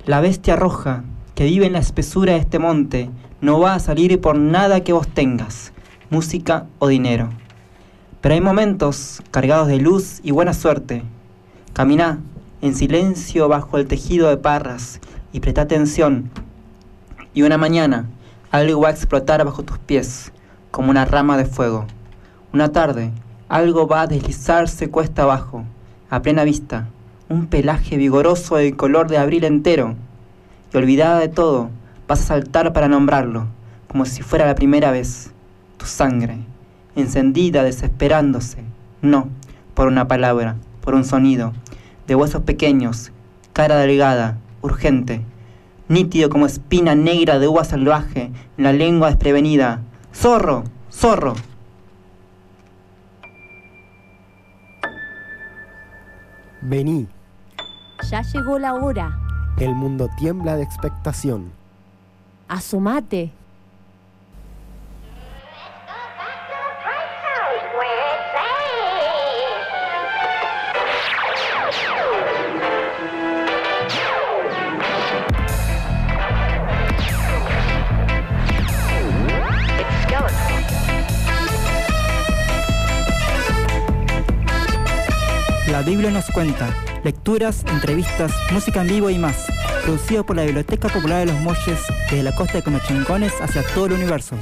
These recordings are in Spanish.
La bestia roja que vive en la espesura de este monte no va a salir por nada que vos tengas, música o dinero. Pero hay momentos cargados de luz y buena suerte. Caminá en silencio bajo el tejido de parras y presta atención. Y una mañana algo va a explotar bajo tus pies, como una rama de fuego. Una tarde algo va a deslizarse cuesta abajo, a plena vista, un pelaje vigoroso del color de abril entero. Y olvidada de todo, vas a saltar para nombrarlo, como si fuera la primera vez. Tu sangre, encendida, desesperándose, no por una palabra, por un sonido, de huesos pequeños, cara delgada, urgente, nítido como espina negra de uva salvaje en la lengua desprevenida. ¡Zorro! ¡Zorro! Vení, Ya llegó la hora. el mundo tiembla de expectación. Asomate. La Biblia nos cuenta. Lecturas, entrevistas, música en vivo y más. Producido por la Biblioteca Popular de los Molles, desde la costa de Comechingones hacia todo el universo.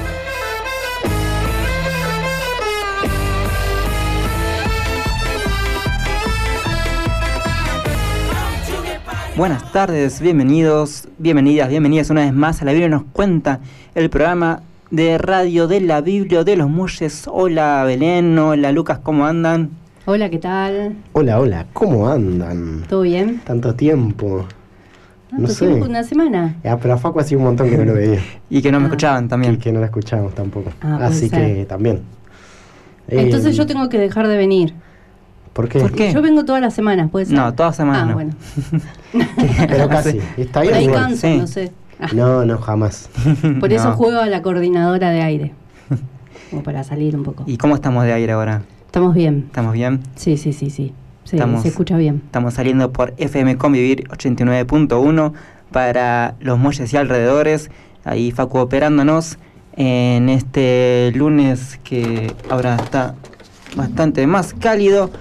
Buenas tardes, bienvenidos, bienvenidas una vez más a La Biblia nos cuenta, el programa de radio de la Biblia de los Molles. Hola Belén, hola Lucas, ¿cómo andan? Hola, ¿qué tal? Hola, ¿cómo andan? ¿Todo bien? Tanto tiempo. No sé. Tiempo, una semana. Pero a Facu hacía un montón que no lo veía. Y que no me escuchaban también. Y que no la escuchamos tampoco. Puede Así ser. que también. Entonces yo tengo que dejar de venir. ¿Por qué? ¿Por qué? Yo vengo todas las semanas, ¿puede ser? No, todas semanas no. Bueno. Pero casi. Está Por bien ahí igual. canso, Sí. no sé. No, jamás. Por eso No. juego a la coordinadora de aire. Como para salir un poco. ¿Y cómo estamos de aire ahora? ¿Estamos bien? ¿Estamos bien? Sí. Sí, Estamos- se escucha bien. Estamos saliendo por FM Convivir 89.1 para los Molles y alrededores. Ahí Facu operándonos en este lunes que ahora está bastante más cálido.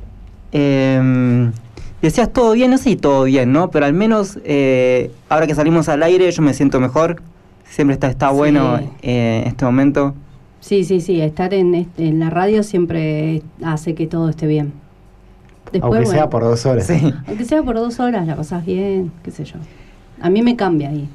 Decías todo bien, no sé si todo bien, ¿no? Pero al menos ahora que salimos al aire yo me siento mejor. Siempre está bueno Sí. este momento. Sí. Estar en la radio siempre hace que todo esté bien. Después, Aunque sea bueno, por 2 horas. Sí. aunque sea por 2 horas, la pasás bien, qué sé yo. A mí me cambia ahí.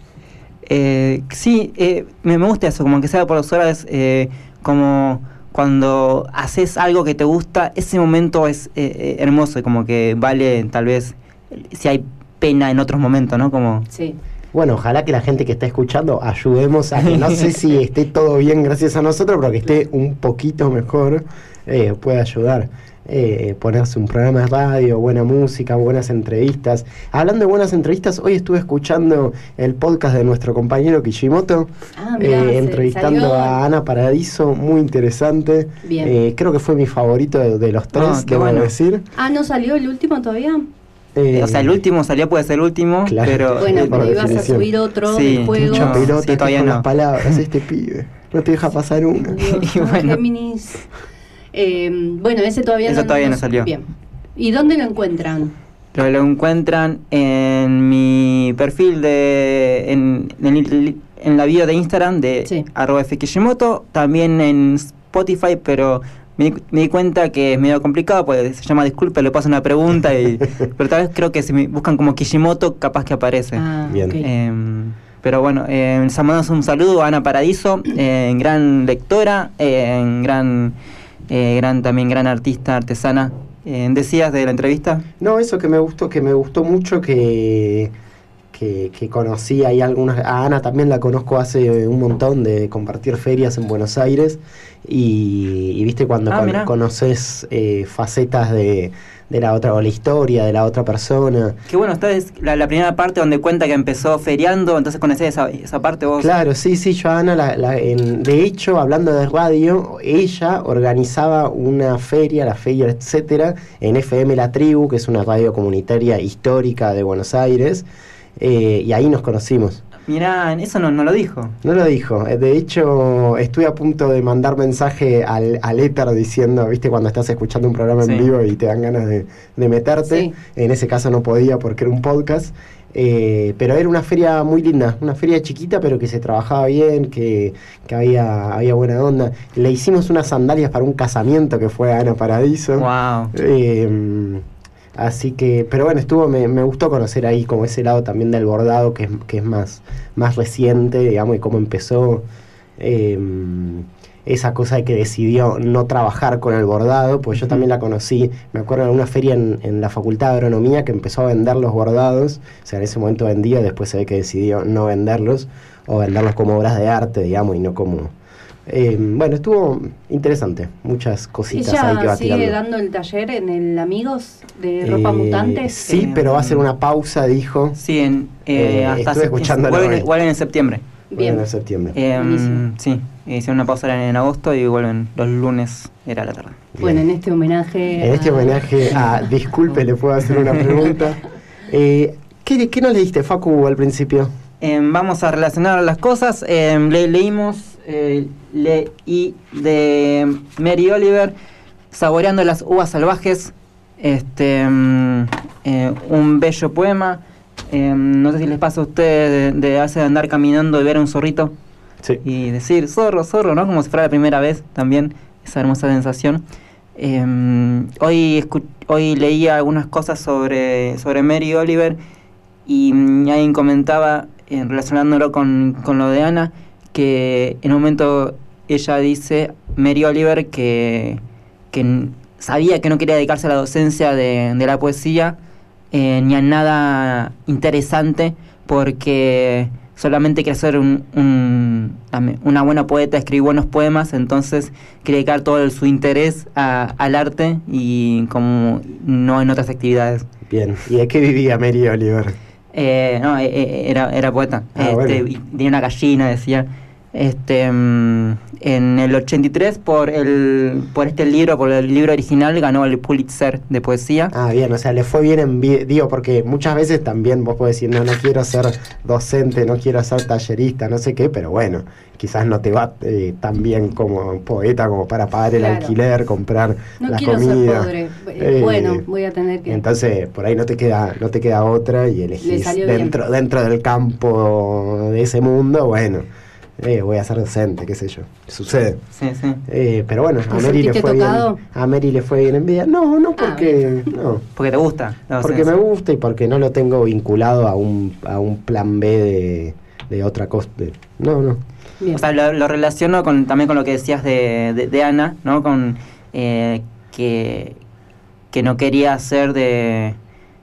Me gusta eso, como que sea por 2 horas, como cuando haces algo que te gusta, ese momento es hermoso y como que vale tal vez si hay pena en otros momentos, ¿no? Como Sí. Bueno, ojalá que la gente que está escuchando ayudemos a que no sé si esté todo bien gracias a nosotros, pero que esté un poquito mejor, puede ayudar. Ponerse un programa de radio, buena música, buenas entrevistas. Hablando de buenas entrevistas, hoy estuve escuchando el podcast de nuestro compañero Kishimoto, Mirá, entrevistando salió. a Ana Paradiso, muy interesante. Bien. Creo que fue mi favorito de los 3, qué debo bueno. decir. ¿No salió el último todavía? o sea, el último salió, puede ser el último, Claro. pero Bueno, por pero ibas a definición. subir otro Sí, del juego. Mucha No, pelota sí, que todavía con no. las palabras, este pibe. No te deja pasar una. Dios, Y bueno. Géminis. Bueno, ese todavía Ese todavía no salió. Bien. ¿Y dónde lo encuentran? lo encuentran en mi perfil en la bio de Instagram de Sí. @fkishimoto, también en Spotify, pero me di cuenta que es medio complicado, porque se llama Disculpe, le paso una pregunta, pero tal vez creo que si me buscan como Kishimoto, capaz que aparece. Bien. Ok. Pero bueno, les mandamos un saludo a Ana Paradiso, gran lectora, también gran artista, artesana. ¿Decías de la entrevista? No, eso que me gustó mucho, que conocí ahí algunas. A Ana también la conozco hace un montón de compartir ferias en Buenos Aires. Y viste cuando Mirá. conoces facetas de la otra, o la historia de la otra persona. Qué bueno, esta es la primera parte donde cuenta que empezó feriando, entonces conocés esa parte vos. Claro, sí, yo a Ana, de hecho, hablando de radio, ella organizaba una feria, la feria, etcétera, en FM La Tribu, que es una radio comunitaria histórica de Buenos Aires, y ahí nos conocimos. Mirá, eso no lo dijo. No lo dijo. De hecho, estuve a punto de mandar mensaje al éter diciendo, viste, cuando estás escuchando un programa en vivo y te dan ganas de meterte. Sí. En ese caso no podía porque era un podcast. Pero era una feria muy linda, una feria chiquita pero que se trabajaba bien, que había buena onda. Le hicimos unas sandalias para un casamiento que fue a Ana Paradiso. Wow. Así que, pero bueno, me gustó conocer ahí como ese lado también del bordado que es más reciente, digamos, y cómo empezó esa cosa de que decidió no trabajar con el bordado, pues yo también la conocí, me acuerdo en una feria en la Facultad de Agronomía que empezó a vender los bordados, o sea, en ese momento vendía, después se ve que decidió no venderlos, o venderlos como obras de arte, digamos, y no como... bueno, estuvo interesante, muchas cositas ahí que va sigue tirando. dando el taller en el Amigos de Ropa Mutante. Sí, pero va a ser una pausa, dijo. Sí, hasta estuve escuchándolo hoy. vuelven en septiembre. Bien. En septiembre. Sí, hicieron una pausa en agosto y vuelven los lunes, era a la tarde. Bueno, en este homenaje... En este homenaje a... Disculpe, le puedo hacer una pregunta. ¿Qué nos leíste, Facu, al principio? Vamos a relacionar las cosas. Leí de Mary Oliver, Saboreando las uvas salvajes, un bello poema. No sé si les pasa a ustedes de hace de andar caminando y ver a un zorrito Sí. y decir zorro, zorro, ¿no? Como si fuera la primera vez también, esa hermosa sensación. Hoy leí algunas cosas sobre Mary Oliver y alguien comentaba, relacionándolo con lo de Ana, que en un momento ella dice, Mary Oliver, que sabía que no quería dedicarse a la docencia de la poesía ni a nada interesante, porque solamente quería ser una buena poeta, escribir buenos poemas, entonces quería dedicar todo su interés al arte y como no en otras actividades. Bien. ¿Y de qué vivía Mary Oliver? Era poeta. Bueno. Y tenía una gallina, decía. En el 83 por el libro original ganó el Pulitzer de poesía. Ah, bien, o sea, le fue bien digo, porque muchas veces también vos podés decir, no quiero ser docente, no quiero ser tallerista, no sé qué, pero bueno, quizás no te va tan bien como poeta como para pagar el alquiler, comprar no la quiero comida. ser pobre. Bueno, voy a tener que... Entonces, por ahí no te queda otra y elegís dentro del campo de ese mundo, bueno. Voy a ser docente, qué sé yo, sucede. Sí. Pero bueno, ¿Te sentiste tocado? A Mary le fue bien en vida. No, porque porque te gusta. Porque me gusta y porque no lo tengo vinculado a un plan B de otra cosa. No. Bien. O sea, lo relaciono también con lo que decías de Ana, ¿no? Con que no quería hacer de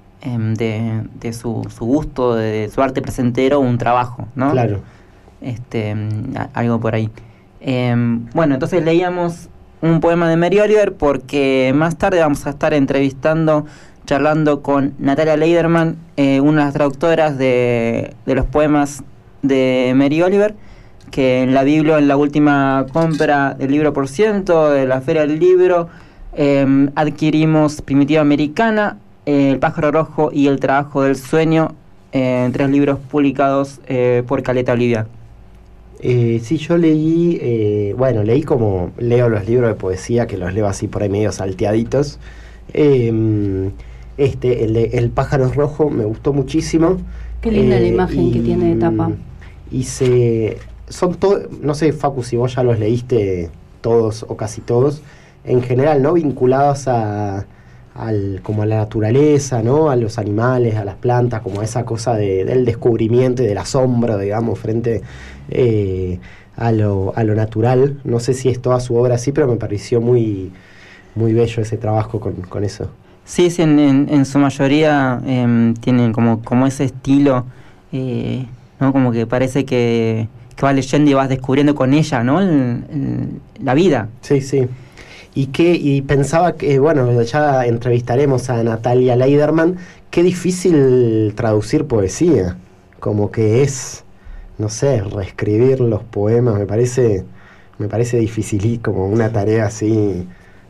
su gusto, de su arte placentero, un trabajo, ¿no? Claro. Algo por ahí. Bueno, entonces leíamos un poema de Mary Oliver porque más tarde vamos a estar charlando con Natalia Leiderman, una de las traductoras de los poemas de Mary Oliver, que en la Biblia, en la última compra del libro por ciento de la Feria del Libro, adquirimos Primitiva Americana, El pájaro rojo y El trabajo del sueño, 3 libros publicados por Caleta Olivia. Sí, yo leí como leo los libros de poesía, que los leo así por ahí medio salteaditos. El de El pájaro rojo me gustó muchísimo. Qué linda la imagen que tiene de tapa. Y son todos, no sé, Facu, si vos ya los leíste todos o casi todos, en general, ¿no? Vinculados como a la naturaleza, ¿no? A los animales, a las plantas, como a esa cosa del descubrimiento y del asombro, digamos, frente a lo natural. No sé si es toda su obra así, pero me pareció muy, muy bello ese trabajo con eso. Sí, en su mayoría tienen como ese estilo, ¿no? Como que parece que vas leyendo y vas descubriendo con ella, ¿no? La vida. Sí. Y pensaba que, bueno, ya entrevistaremos a Natalia Leiderman, qué difícil traducir poesía, como que es, no sé, reescribir los poemas, me parece difícil, como una tarea así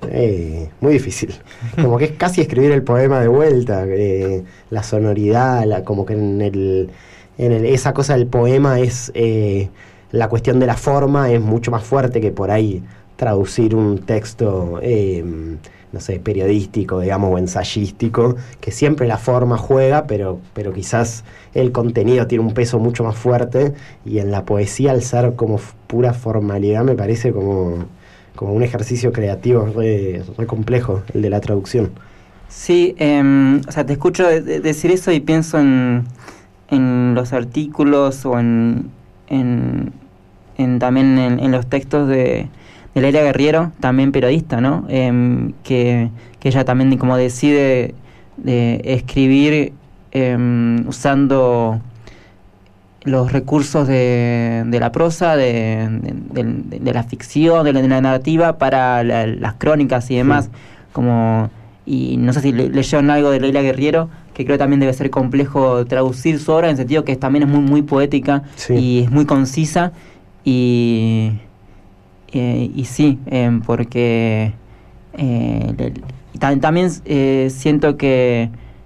Muy difícil. Como que es casi escribir el poema de vuelta. La sonoridad, como que esa cosa del poema es... la cuestión de la forma es mucho más fuerte que por ahí traducir un texto, no sé, periodístico, digamos, o ensayístico, que siempre la forma juega, pero quizás el contenido tiene un peso mucho más fuerte, y en la poesía, al ser como pura formalidad, me parece como un ejercicio creativo re complejo, el de la traducción. Sí, o sea, te escucho decir eso y pienso en los artículos o también en los textos de Leila Guerriero, también periodista, ¿no? Que ella también como decide de escribir usando los recursos de la prosa, de la ficción, de la narrativa para las crónicas y demás. Sí. Y no sé si leyeron algo de Leila Guerriero, que creo también debe ser complejo traducir su obra, en el sentido que también es muy, muy poética, sí, y es muy concisa. Y sí, porque también siento que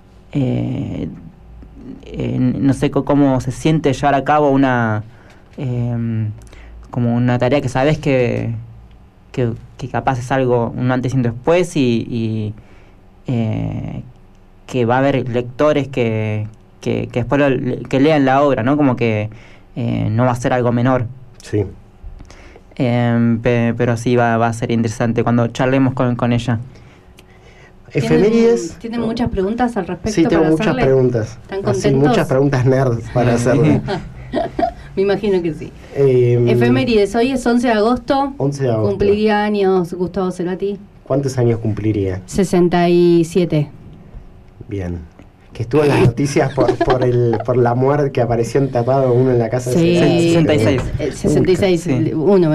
no sé cómo se siente llevar a cabo como una tarea que sabes que capaz es algo un antes y un después, y que va a haber lectores que después que lean la obra, ¿no? Como que no va a ser algo menor. Sí. Pero sí va a ser interesante cuando charlemos con ella. Efemérides. ¿Tienen muchas preguntas al respecto? Sí, tengo para muchas hacerle? preguntas. ¿Están contentos? Muchas preguntas nerds para hacerle. Me imagino que sí. Efemérides, hoy es 11 de agosto. 11 de agosto. Cumpliría años Gustavo Cerati. ¿Cuántos años cumpliría? 67. Bien. Que estuvo en las noticias por la muerte, que apareció enterrado uno en la casa sí, de Cerati. 66. 66, sí. Uno.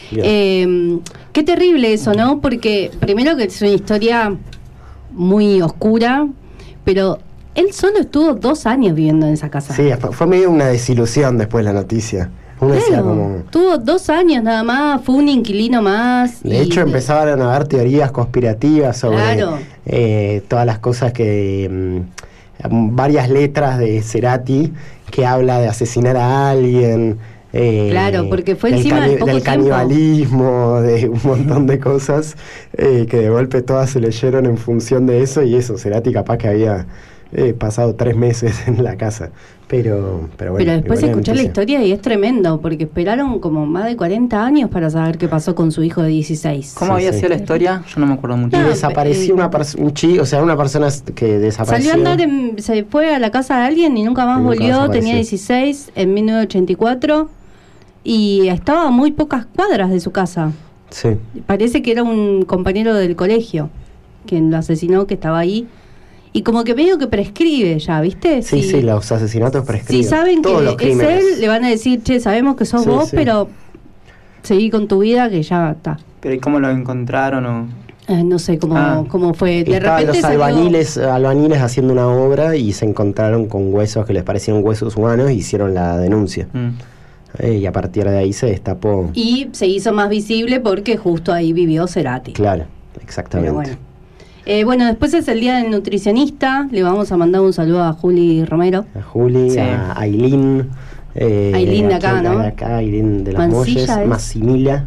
Qué terrible eso, ¿no? Porque primero que es una historia muy oscura, pero él solo estuvo 2 años viviendo en esa casa. Sí, fue medio una desilusión después de la noticia. Uno decía como... Tuvo 2 años nada más, fue un inquilino más. De hecho, empezaban a haber teorías conspirativas sobre todas las cosas que... varias letras de Cerati que habla de asesinar a alguien. Claro, porque fue encima de poco del canibalismo, de un montón de cosas que de golpe todas se leyeron en función de eso, y eso, Cerati capaz que había pasado 3 meses en la casa. Pero bueno. Pero después escuchar la historia y es tremendo, porque esperaron como más de 40 años para saber qué pasó con su hijo de 16. ¿Cómo había sido la historia? Yo no me acuerdo mucho. Y desapareció un chico, o sea, una persona que desapareció. Salió a andar, se fue a la casa de alguien y nunca más volvió, tenía 16 en 1984 y estaba a muy pocas cuadras de su casa. Sí. Parece que era un compañero del colegio quien lo asesinó, que estaba ahí. Y como que medio que prescribe ya, ¿viste? Sí, los asesinatos prescriben. Si saben todos que es él, le van a decir, che, sabemos que sos vos, pero seguí con tu vida, que ya está. ¿Pero y cómo lo encontraron o...? No sé cómo fue. De Estaban repente los albañiles haciendo una obra y se encontraron con huesos que les parecían huesos humanos y hicieron la denuncia. Y a partir de ahí se destapó. Y se hizo más visible porque justo ahí vivió Cerati. Claro, exactamente. Pero bueno, después es el Día del Nutricionista. Le vamos a mandar un saludo a Juli Romero. A Juli, a Ailín. Ailín de acá, ¿no? De acá, Ailín de las Molles. Massimila.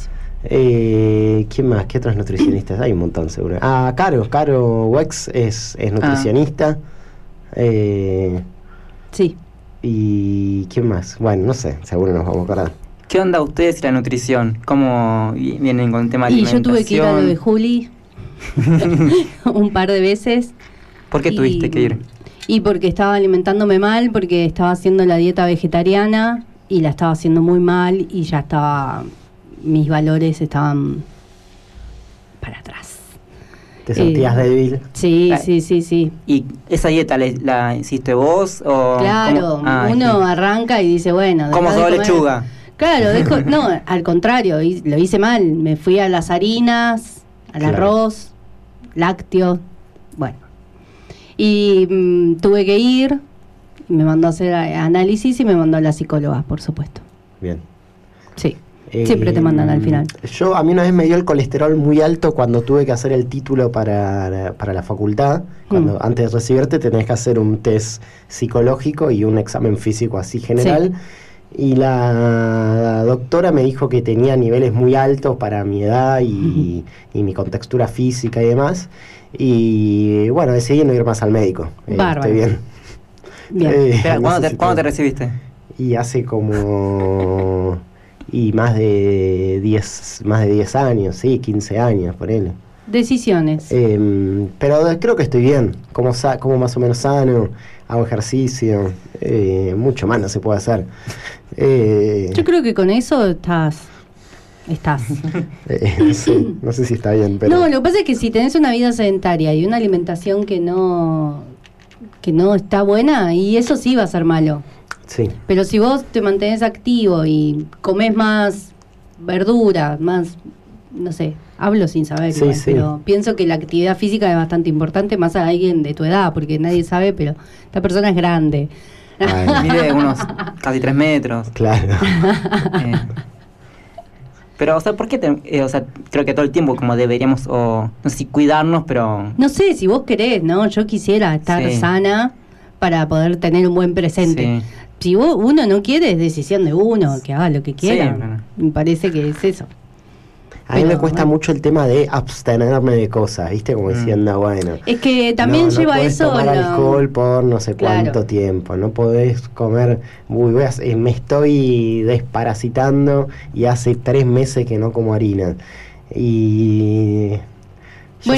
¿Quién más? ¿Qué otros nutricionistas? Hay un montón, seguro. Caro Wex es nutricionista. Sí. ¿Y quién más? Bueno, no sé, seguro nos vamos a acordar. ¿Qué onda ustedes y la nutrición? ¿Cómo vienen con el tema de alimentación? Y yo tuve que ir a lo de Juli un par de veces. ¿Por qué tuviste que ir? Y porque estaba alimentándome mal, porque estaba haciendo la dieta vegetariana y la estaba haciendo muy mal y ya estaba... mis valores estaban para atrás. ¿Te sentías débil? Sí. ¿Y esa dieta la hiciste vos? O claro, uno arranca y dice, bueno... ¿Cómo sos lechuga? Claro, no, al contrario, lo hice mal. Me fui a las harinas, al arroz, lácteos, bueno. Y tuve que ir, me mandó a hacer análisis y me mandó a la psicóloga, por supuesto. Bien. Sí. Siempre te mandan al final. A mí una vez me dio el colesterol muy alto cuando tuve que hacer el título para la facultad. Antes de recibirte tenés que hacer un test psicológico y un examen físico así general. Sí. Y la doctora me dijo que tenía niveles muy altos para mi edad y mi contextura física y demás. Y bueno, decidí no ir más al médico. Estoy bien. Espera, ¿cuándo te recibiste? Y hace como... Y más de 10 años, sí, 15 años, por él. Decisiones. Pero creo que estoy bien, como más o menos sano, hago ejercicio, mucho más no se puede hacer. Yo creo que con eso estás. No sé si está bien, pero... No, lo que pasa es que si tenés una vida sedentaria y una alimentación que no está buena, y eso sí va a ser malo. Sí. Pero si vos te mantenés activo y comés más verdura, más, no sé, hablo sin saber, sí, sí. Pero pienso que la actividad física es bastante importante, más a alguien de tu edad, porque nadie sabe, pero esta persona es grande. Mide unos casi 3 metros. Claro. Pero, o sea, ¿por qué creo que todo el tiempo como deberíamos, no sé si cuidarnos, pero... No sé, si vos querés, ¿no? Yo quisiera estar sana para poder tener un buen presente. Sí. Si uno no quiere, es decisión de uno, que haga lo que quiera. Sí, me parece que es eso. A mí me cuesta mucho el tema de abstenerme de cosas, ¿viste? Como diciendo, bueno... Es que también lleva no eso... No podés tomar alcohol por no sé cuánto tiempo, no podés comer... me estoy desparasitando y hace 3 meses que no como harina. Y... Yo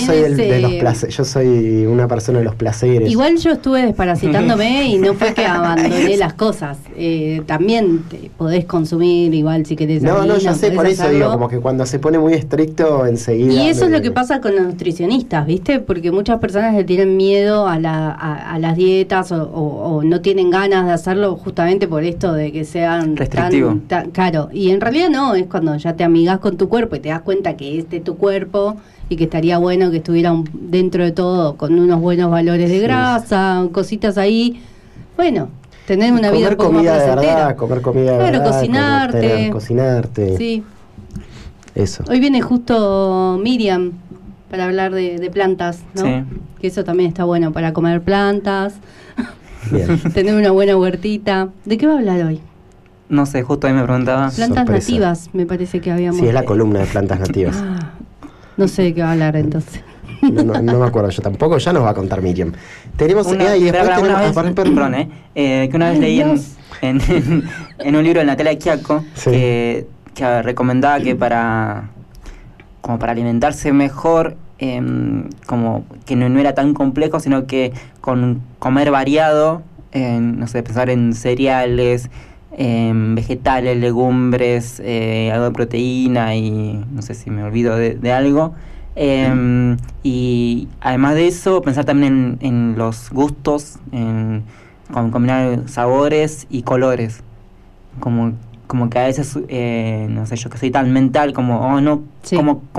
soy una persona de los placeres. Igual yo estuve desparasitándome y no fue que abandoné las cosas. También podés consumir igual si querés. No, ya sé, por eso digo, como que cuando se pone muy estricto enseguida. Y eso es lo que pasa con los nutricionistas, ¿viste? Porque muchas personas le tienen miedo a las dietas o no tienen ganas de hacerlo justamente por esto de que sean restrictivo. Tan claro. Y en realidad no, es cuando ya te amigás con tu cuerpo y te das cuenta que es de tu cuerpo y que estaría bueno que estuvieran dentro de todo con unos buenos valores de grasa, cositas ahí. Bueno, tener una vida un poco más placentera. Comer comida de verdad, cocinarte. Sí. Eso. Hoy viene justo Miriam para hablar de plantas, ¿no? Sí. Que eso también está bueno para comer plantas. Bien. Tener una buena huertita. ¿De qué va a hablar hoy? No sé, justo ahí me preguntaba. Plantas nativas, me parece que habíamos... Sí, es la columna de plantas nativas. No sé de qué va a hablar entonces. No me acuerdo yo tampoco, ya nos va a contar Miriam. Tenemos que una vez leí en un libro de Natalia Quiaco, sí, que recomendaba que para alimentarse mejor, como que no era tan complejo, sino que con comer variado, no sé, pensar en cereales, vegetales, legumbres, algo de proteína y no sé si me olvido de algo, y además de eso pensar también en los gustos, en combinar sabores y colores, como que a veces no sé, yo que soy tan mental como sí,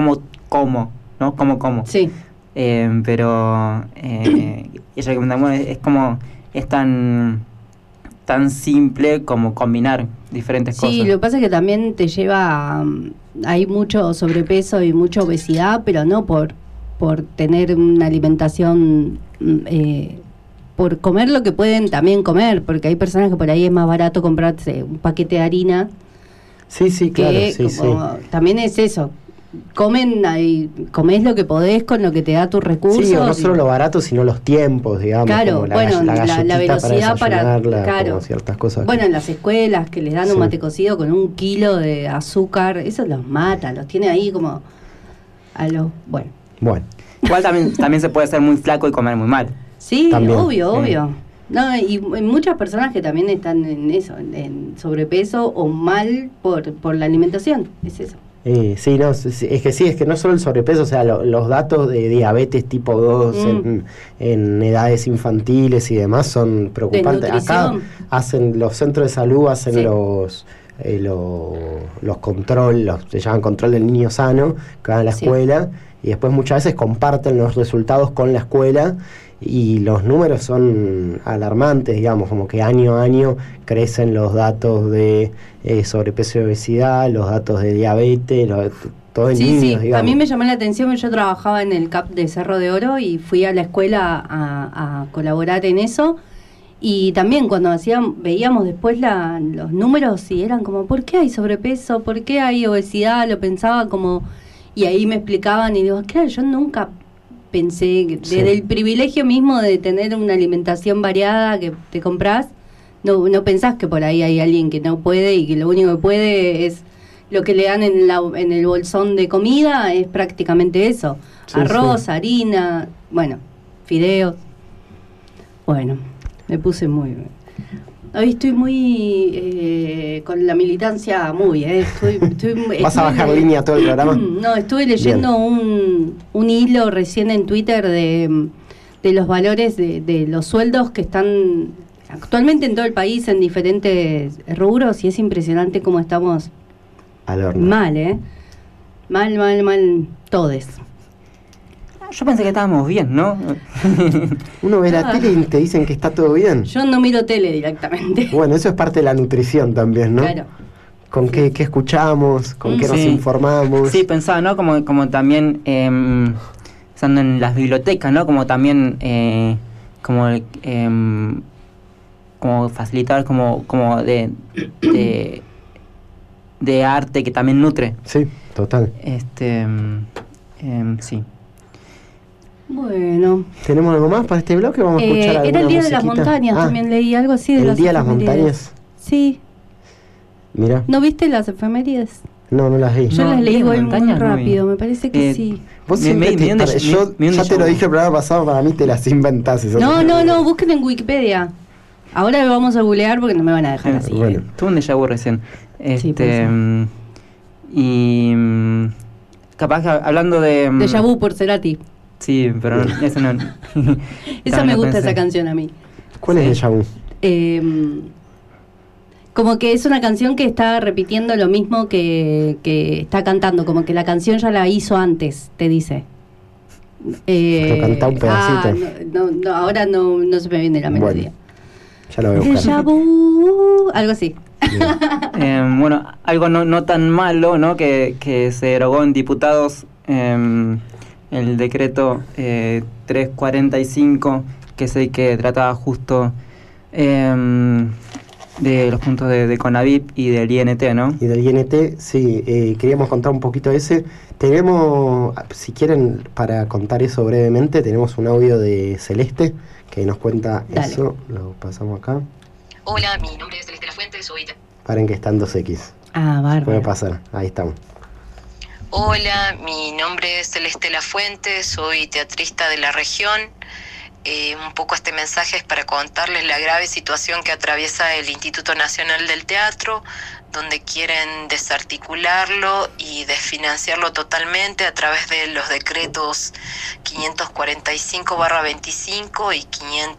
como sí, pero ella recomendamos es como es tan simple como combinar diferentes cosas. Sí, lo que pasa es que también te lleva hay mucho sobrepeso y mucha obesidad, pero no por tener una alimentación, por comer lo que pueden también comer, porque hay personas que por ahí es más barato comprarse un paquete de harina. Sí, claro, sí. También es eso. Comés lo que podés con lo que te da tus recursos. Sí, no solo lo barato, sino los tiempos, digamos. Claro, como la velocidad para como ciertas cosas. Bueno, en las escuelas que les dan un mate cocido con 1 kilo de azúcar, eso los mata, los tiene ahí como bueno. Igual también se puede ser muy flaco y comer muy mal. Sí, también. Obvio. No, y muchas personas que también están en eso, en sobrepeso o mal por la alimentación, es eso. Sí, es que no solo el sobrepeso, o sea, los datos de diabetes tipo 2 en edades infantiles y demás son preocupantes. Acá hacen los centros de salud, hacen los control, se llaman control del niño sano, que van a la escuela, y después muchas veces comparten los resultados con la escuela y los números son alarmantes, digamos, como que año a año crecen los datos de sobrepeso y obesidad, los datos de diabetes, todo en niños, sí. digamos. A mí me llamó la atención, yo trabajaba en el CAP de Cerro de Oro y fui a la escuela a colaborar en eso. Y también cuando veíamos después los números y eran como, ¿por qué hay sobrepeso? ¿Por qué hay obesidad? Lo pensaba como... Y ahí me explicaban y digo, claro, yo nunca pensé, desde el privilegio mismo de tener una alimentación variada que te compras, no pensás que por ahí hay alguien que no puede y que lo único que puede es lo que le dan en el bolsón de comida, es prácticamente eso. Sí, arroz, harina, bueno, fideos. Bueno, me puse muy... Hoy estoy muy con la militancia ¿Vas a bajar línea todo el programa? No, estuve leyendo un hilo recién en Twitter de los valores de los sueldos que están actualmente en todo el país en diferentes rubros y es impresionante cómo estamos mal, mal, todes. Yo pensé que estábamos bien, ¿no? Uno ve la tele y te dicen que está todo bien. Yo no miro tele directamente. Bueno, eso es parte de la nutrición también, ¿no? Claro. Con qué escuchamos, con qué nos Sí. informamos. Sí, pensaba, ¿no? Como también pensando en las bibliotecas, ¿no? Como también como facilitar como de arte que también nutre. Sí, total. Sí. Bueno. ¿Tenemos algo más para este bloque? Vamos a escuchar alguna era el Día de las musiquita. Montañas, también leí algo así de ¿El las Día de las efemérides. Montañas? Sí. Mira. ¿No viste las efemérides? No las vi. Yo No, las leí Día de igual muy Montañas no vi. rápido, me parece que sí. Vos Me- siempre me- te- me- me- yo me- me- ya te lo me- dije el programa pasado, para mí te las inventás. esas No, efemérides. busquen en Wikipedia. Ahora lo vamos a googlear porque no me van a dejar así. bueno. Tuve un déjà vu recién. Sí, puede ser. Y capaz que hablando de... Déjà vu por Cerati. Sí, pero eso no... Esa también me lo gusta, pensé. esa canción a mí. ¿Cuál es Sí. el déjà vu? Como que es una canción que está repitiendo lo mismo que está cantando, como que la canción ya la hizo antes, te dice. Pero cantá un pedacito. No, ahora no se me viene la melodía. Ya lo voy a buscar. Déjà vu, algo así. Bueno, algo no tan malo, ¿no? Que se derogó en diputados el decreto 345, que es el que trataba justo de los puntos de CONAVIP y del INT, ¿no? Y del INT, sí, queríamos contar un poquito de ese. Tenemos, si quieren, para contar eso brevemente, tenemos un audio de Celeste que nos cuenta Dale. eso. Lo pasamos acá. Hola, mi nombre es Celeste Lafuente, soy... Paren que está en 2X. Ah, Puede bárbaro. pasar, ahí estamos. Hola, mi nombre es Celeste Lafuente, soy teatrista de la región. Un poco este mensaje es para contarles la grave situación que atraviesa el Instituto Nacional del Teatro, donde quieren desarticularlo y desfinanciarlo totalmente a través de los decretos 545/25 y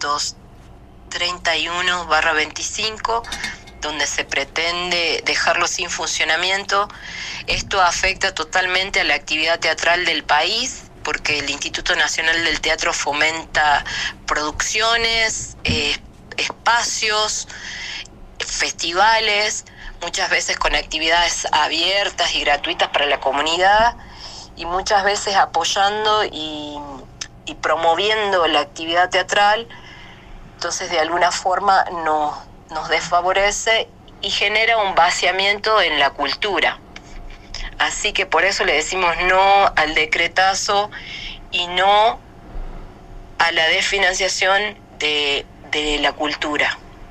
531/25, donde se pretende dejarlo sin funcionamiento. Esto afecta totalmente a la actividad teatral del país, porque el Instituto Nacional del Teatro fomenta producciones, espacios, festivales, muchas veces con actividades abiertas y gratuitas para la comunidad, y muchas veces apoyando y promoviendo la actividad teatral. Entonces, de alguna forma nos desfavorece y genera un vaciamiento en la cultura. Así que por eso le decimos no al decretazo y no a la desfinanciación de la cultura.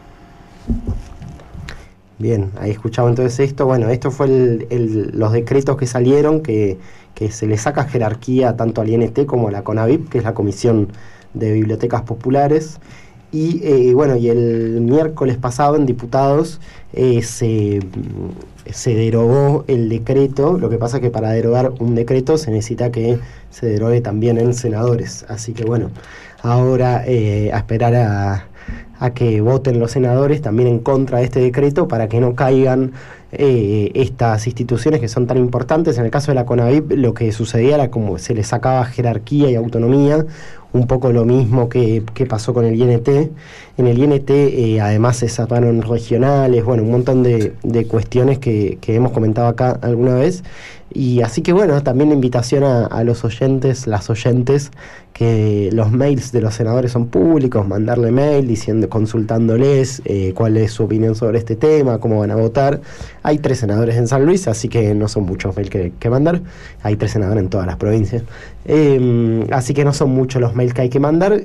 Bien, ahí escuchaba entonces esto. Bueno, esto fue los decretos que salieron, que se le saca jerarquía tanto al INT como a la CONAVIP, que es la Comisión de Bibliotecas Populares. Y bueno, y el miércoles pasado en diputados se derogó el decreto. Lo que pasa es que para derogar un decreto se necesita que se derogue también en senadores. Así que bueno, ahora a esperar a que voten los senadores también en contra de este decreto para que no caigan estas instituciones que son tan importantes. En el caso de la CONAVIP, lo que sucedía era como se le sacaba jerarquía y autonomía, un poco lo mismo que pasó con el INT. En el INT además se sacaron regionales, bueno, un montón de cuestiones que hemos comentado acá alguna vez. Y así que bueno, también la invitación a los oyentes, las oyentes, que los mails de los senadores son públicos, mandarle mail consultándoles cuál es su opinión sobre este tema, cómo van a votar. Hay 3 senadores en San Luis, así que no son muchos mails que mandar. Hay 3 senadores en todas las provincias. Así que no son muchos los mails que hay que mandar.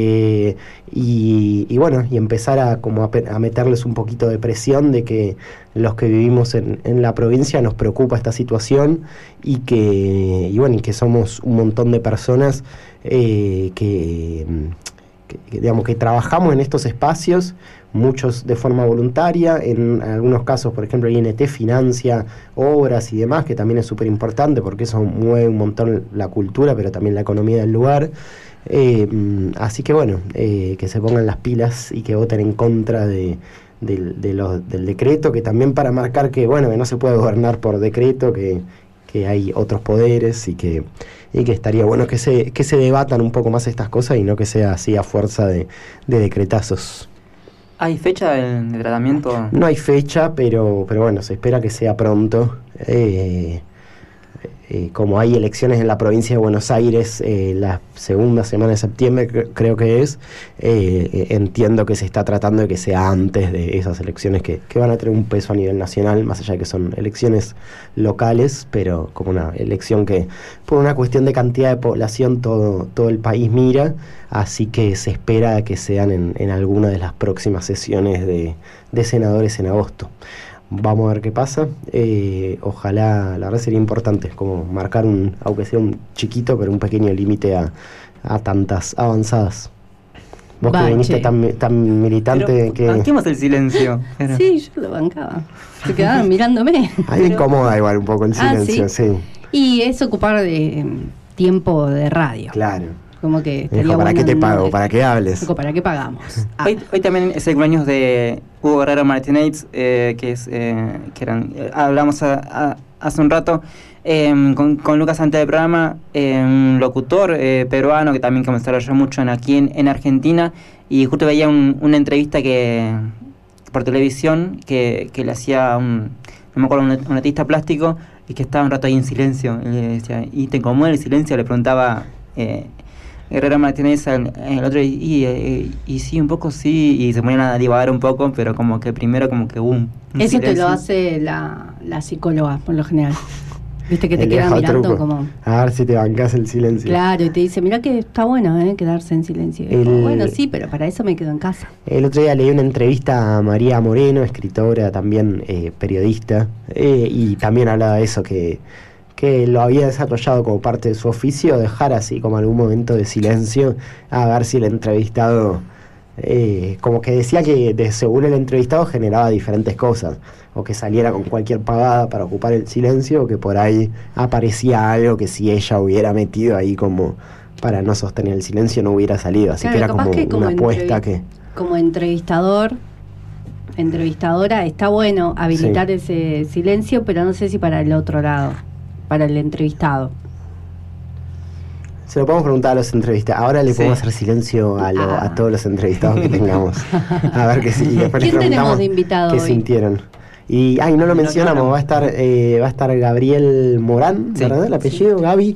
Y bueno, y empezar a meterles un poquito de presión de que los que vivimos en la provincia nos preocupa esta situación y que somos un montón de personas que trabajamos en estos espacios, muchos de forma voluntaria. En algunos casos, por ejemplo, el INT financia obras y demás, que también es súper importante porque eso mueve un montón la cultura, pero también la economía del lugar. Así que bueno, que se pongan las pilas y que voten en contra del decreto, que también para marcar que no se puede gobernar por decreto, que hay otros poderes y que estaría bueno que se debatan un poco más estas cosas y no que sea así a fuerza de decretazos. ¿Hay fecha de tratamiento? No hay fecha, pero bueno, se espera que sea pronto. Como hay elecciones en la provincia de Buenos Aires la segunda semana de septiembre, creo que es, entiendo que se está tratando de que sea antes de esas elecciones que van a tener un peso a nivel nacional, más allá de que son elecciones locales, pero como una elección que por una cuestión de cantidad de población todo el país mira, así que se espera que sean en alguna de las próximas sesiones de senadores en agosto. Vamos a ver qué pasa. Ojalá, la verdad sería importante como marcar aunque sea un chiquito, pero un pequeño límite a tantas avanzadas. Vos que viniste tan militante, pero banquemos el silencio. Sí, yo lo bancaba. Se quedaban mirándome. A mí me incomoda igual un poco el silencio, ¿sí? Y es ocupar de tiempo de radio. Claro. Como que estaría ¿para qué te pago? ¿Para qué hables? ¿Para qué pagamos? Hoy también es el cumpleaños de Hugo Guerrero Martínez, hablamos hace un rato con Lucas antes del programa, un locutor peruano que también comenzó a desarrolló mucho aquí en Argentina, y justo veía una entrevista por televisión que le hacía no me acuerdo, un artista plástico, y que estaba un rato ahí en silencio, y le decía, ¿y te incomoda el silencio? Le preguntaba Guerrero Martínez el otro, y sí, un poco sí, y se ponían a divagar un poco, pero como que primero como que un eso silencio. Te lo hace la psicóloga, por lo general. Viste que te queda mirando truco. Como... A ver si te bancás el silencio. Claro, y te dice, mirá que está bueno quedarse en silencio. Bueno, sí, pero para eso me quedo en casa. El otro día leí una entrevista a María Moreno, escritora, también periodista, y también hablaba de eso, que lo había desarrollado como parte de su oficio, dejar así como algún momento de silencio, a ver si el entrevistado, como que decía que de seguro el entrevistado generaba diferentes cosas, o que saliera con cualquier pavada para ocupar el silencio, o que por ahí aparecía algo que si ella hubiera metido ahí como para no sostener el silencio no hubiera salido, así claro, que era como una apuesta que... Como entrevistadora, está bueno habilitar ese silencio, pero no sé si para el otro lado, para el entrevistado. Se lo podemos preguntar a los entrevistados. Ahora le podemos hacer silencio a todos los entrevistados que tengamos. A ver qué sí. Después ¿Quién les tenemos de invitado qué hoy? Sintieron. Y no lo mencionamos, va a estar Gabriel Morán, sí, ¿verdad? El apellido, sí. Gaby,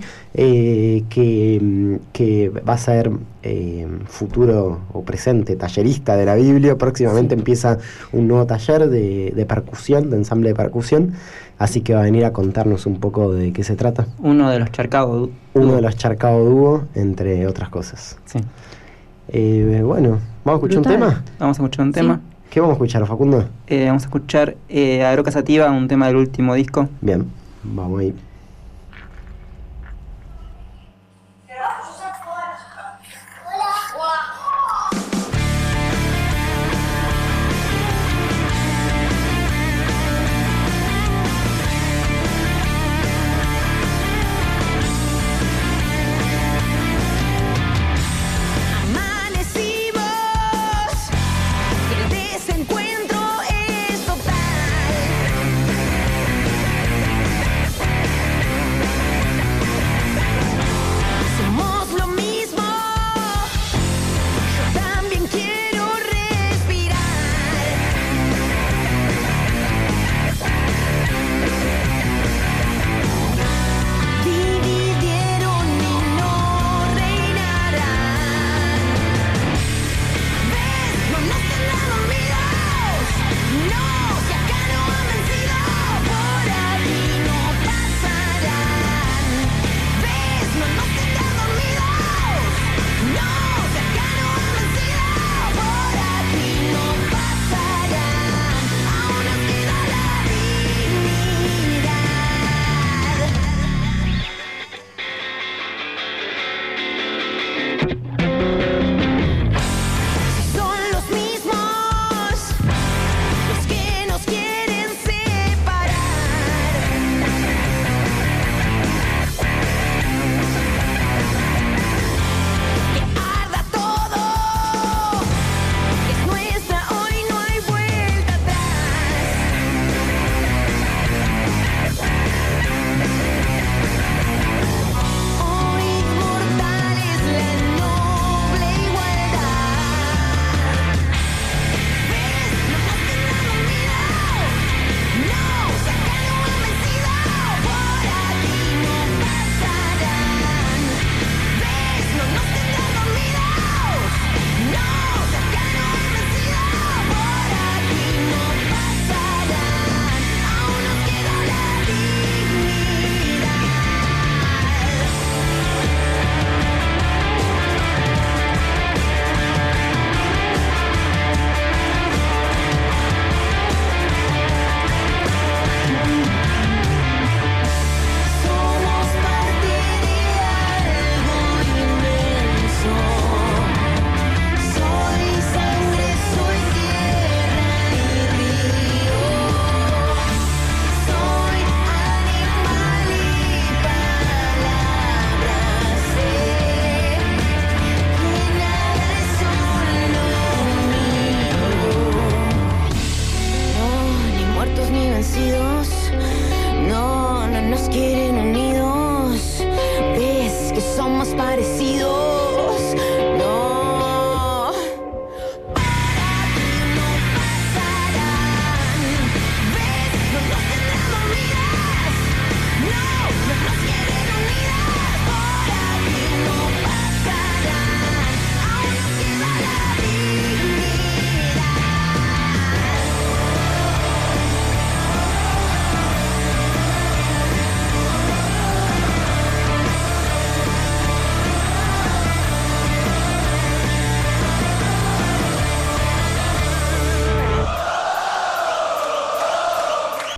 que va a ser futuro o presente tallerista de la Biblia. Próximamente empieza un nuevo taller de percusión, de ensamble de percusión. Así que va a venir a contarnos un poco de qué se trata. Uno de los Charcao Dúo, entre otras cosas. Sí. Bueno, ¿vamos a escuchar un tema? Vamos a escuchar un tema. ¿Qué vamos a escuchar, Facundo? Vamos a escuchar Aeroca Sativa, un tema del último disco. Bien, vamos ahí. Amanecimos, el desencuentro es total.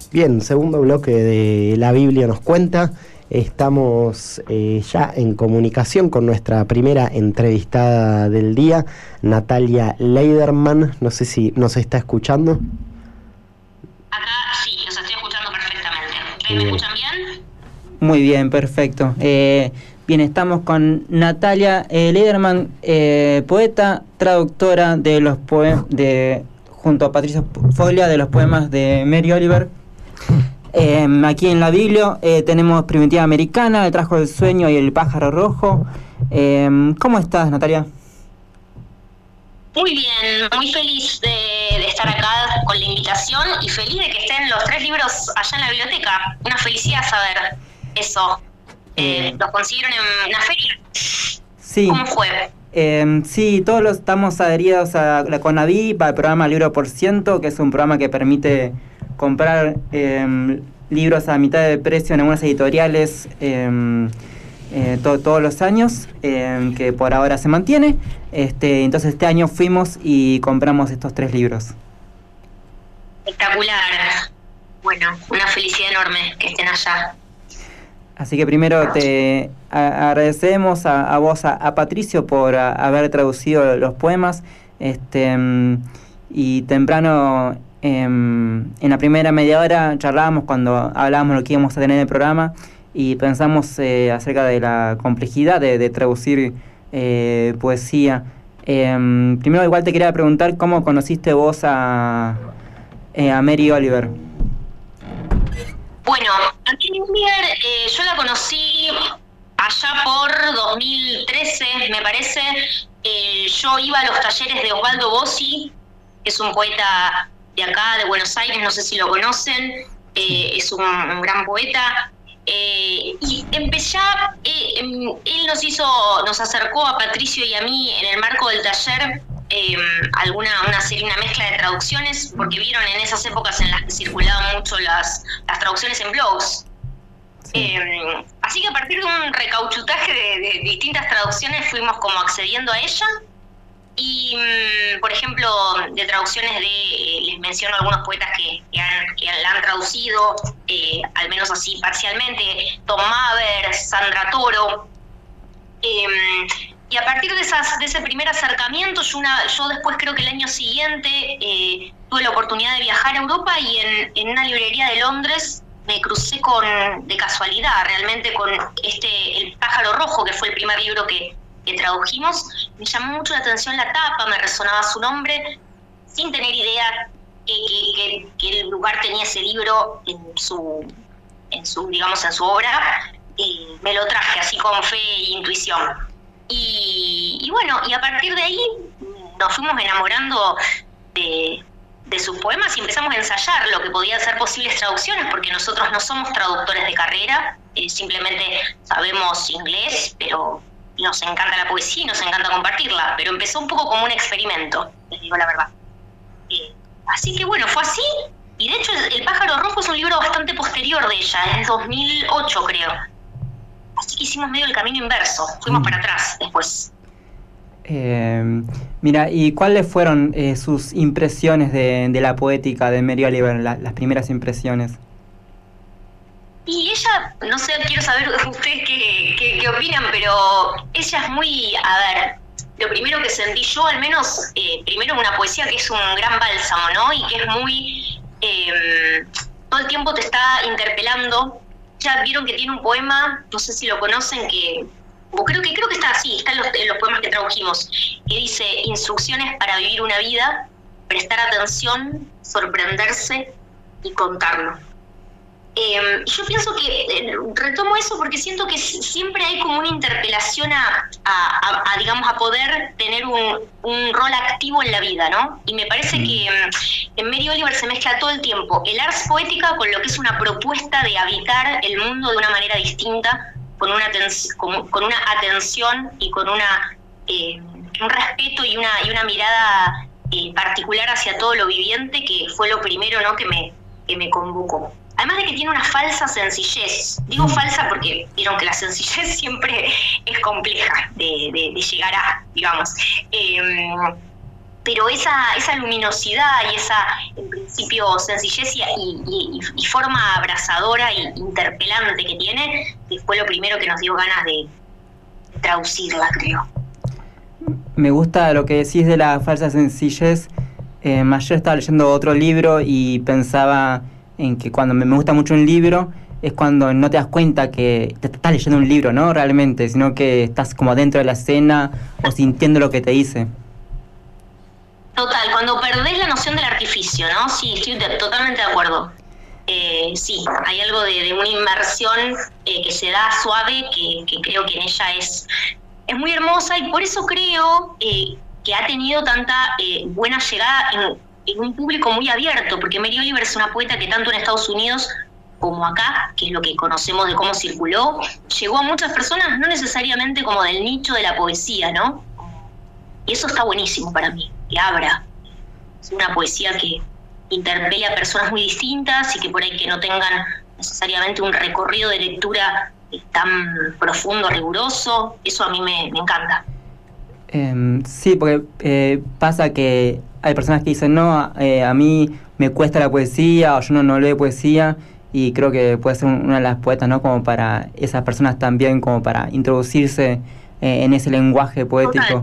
Bien, segundo bloque de La Biblia nos cuenta. Estamos ya en comunicación con nuestra primera entrevistada del día, Natalia Leiderman. No sé si nos está escuchando. Acá sí, los estoy escuchando perfectamente. ¿Me escuchan bien? Muy bien, perfecto. Bien, estamos con Natalia Leiderman, poeta, traductora de los junto a Patricio Foglia, de los poemas de Mary Oliver. Aquí en la Biblia tenemos Primitiva Americana, El trajo del sueño y El pájaro rojo. ¿Cómo estás, Natalia? Muy bien, muy feliz de estar acá con la invitación y feliz de que estén los 3 libros allá en la biblioteca. Una felicidad saber eso. ¿Los consiguieron en una feria? Sí. ¿Cómo fue? Sí, todos estamos adheridos a la CONAVIP, al programa Libro por Ciento, que es un programa que permite comprar libros a mitad de precio en algunas editoriales todos los años, que por ahora se mantiene. Entonces este año fuimos y compramos estos 3 libros. Espectacular. Bueno, una felicidad enorme que estén allá. Así que primero te agradecemos a vos, a Patricio, por haber traducido los poemas. Y temprano, en la primera media hora, charlábamos cuando hablábamos lo que íbamos a tener en el programa y pensamos acerca de la complejidad de traducir poesía. Primero, igual te quería preguntar cómo conociste vos a Mary Oliver. Bueno, a Mary Oliver yo la conocí allá por 2013, me parece. Yo iba a los talleres de Osvaldo Bossi, que es un poeta de acá, de Buenos Aires, no sé si lo conocen, es un gran poeta. Y empecé, él nos acercó a Patricio y a mí en el marco del taller una mezcla de traducciones, porque vieron en esas épocas en las que circulaban mucho las traducciones en blogs. Sí. Así que a partir de un recauchutaje de distintas traducciones fuimos como accediendo a ella. Y, por ejemplo, de traducciones les menciono algunos poetas que la han traducido, al menos así parcialmente: Tom Maver, Sandra Toro. Y a partir de ese primer acercamiento, yo después, creo que el año siguiente, tuve la oportunidad de viajar a Europa y en una librería de Londres me crucé de casualidad realmente con El pájaro rojo, que fue el primer libro que tradujimos. Me llamó mucho la atención la tapa, me resonaba su nombre, sin tener idea que el lugar tenía ese libro en su obra. Me lo traje así con fe e intuición. Y bueno, y a partir de ahí nos fuimos enamorando de sus poemas y empezamos a ensayar lo que podían ser posibles traducciones, porque nosotros no somos traductores de carrera, simplemente sabemos inglés, pero nos encanta la poesía y nos encanta compartirla. Pero empezó un poco como un experimento, les digo la verdad. Así que bueno, fue así. Y de hecho El pájaro rojo es un libro bastante posterior de ella, es 2008 creo. Así que hicimos medio el camino inverso, fuimos para atrás después. Mira, ¿y cuáles fueron sus impresiones de la poética de Mary Oliver, las primeras impresiones? Y ella, no sé, quiero saber ustedes qué opinan, pero ella es muy, lo primero que sentí yo, al menos, primero una poesía que es un gran bálsamo, ¿no? Y que es muy, todo el tiempo te está interpelando. Ya vieron que tiene un poema, no sé si lo conocen, creo que está así, está en los poemas que tradujimos, que dice: instrucciones para vivir una vida, prestar atención, sorprenderse y contarlo. Yo pienso que retomo eso porque siento que siempre hay como una interpelación a poder tener un rol activo en la vida, ¿no? Y me parece que en Mary Oliver se mezcla todo el tiempo el ars poética con lo que es una propuesta de habitar el mundo de una manera distinta, con una atención y con un respeto y una mirada particular hacia todo lo viviente, que fue lo primero, ¿no?, que me convocó. Además de que tiene una falsa sencillez. Digo falsa porque vieron que la sencillez siempre es compleja de llegar a, digamos. pero esa luminosidad y esa, en principio, sencillez y forma abrazadora e interpelante que tiene, que fue lo primero que nos dio ganas de traducirla, creo. Me gusta lo que decís de la falsa sencillez. Ayer estaba leyendo otro libro y pensaba en que cuando me gusta mucho un libro es cuando no te das cuenta que te estás leyendo un libro, ¿no? Realmente, sino que estás como dentro de la escena o sintiendo lo que te dice. Total, cuando perdés la noción del artificio, ¿no? Sí, estoy totalmente de acuerdo. Sí, hay algo de una inmersión que se da suave, que creo que en ella es muy hermosa, y por eso creo que ha tenido tanta buena llegada en un público muy abierto, porque Mary Oliver es una poeta que tanto en Estados Unidos como acá, que es lo que conocemos de cómo circuló, llegó a muchas personas, no necesariamente como del nicho de la poesía, ¿no? Y eso está buenísimo para mí, que abra. Es una poesía que interpele a personas muy distintas y que por ahí que no tengan necesariamente un recorrido de lectura tan profundo, riguroso. Eso a mí me encanta. Sí, porque pasa que hay personas que dicen, no, a mí me cuesta la poesía, o yo no leo poesía, y creo que puede ser una de las poetas, ¿no? Como para esas personas también, como para introducirse en ese lenguaje poético. Total.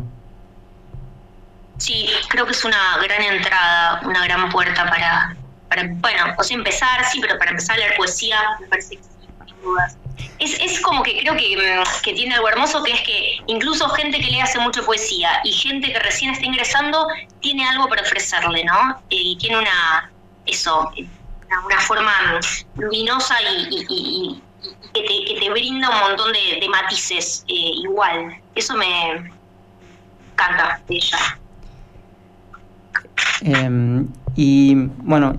Sí, creo que es una gran entrada, una gran puerta para bueno, o sea, empezar, sí, pero para empezar a leer poesía, me parece que sí, sin dudas. Es como que creo que tiene algo hermoso, que es que incluso gente que lee hace mucho poesía y gente que recién está ingresando tiene algo para ofrecerle, ¿no? Y tiene una forma luminosa y que te brinda un montón de matices igual. Eso me encanta de ella. Y bueno,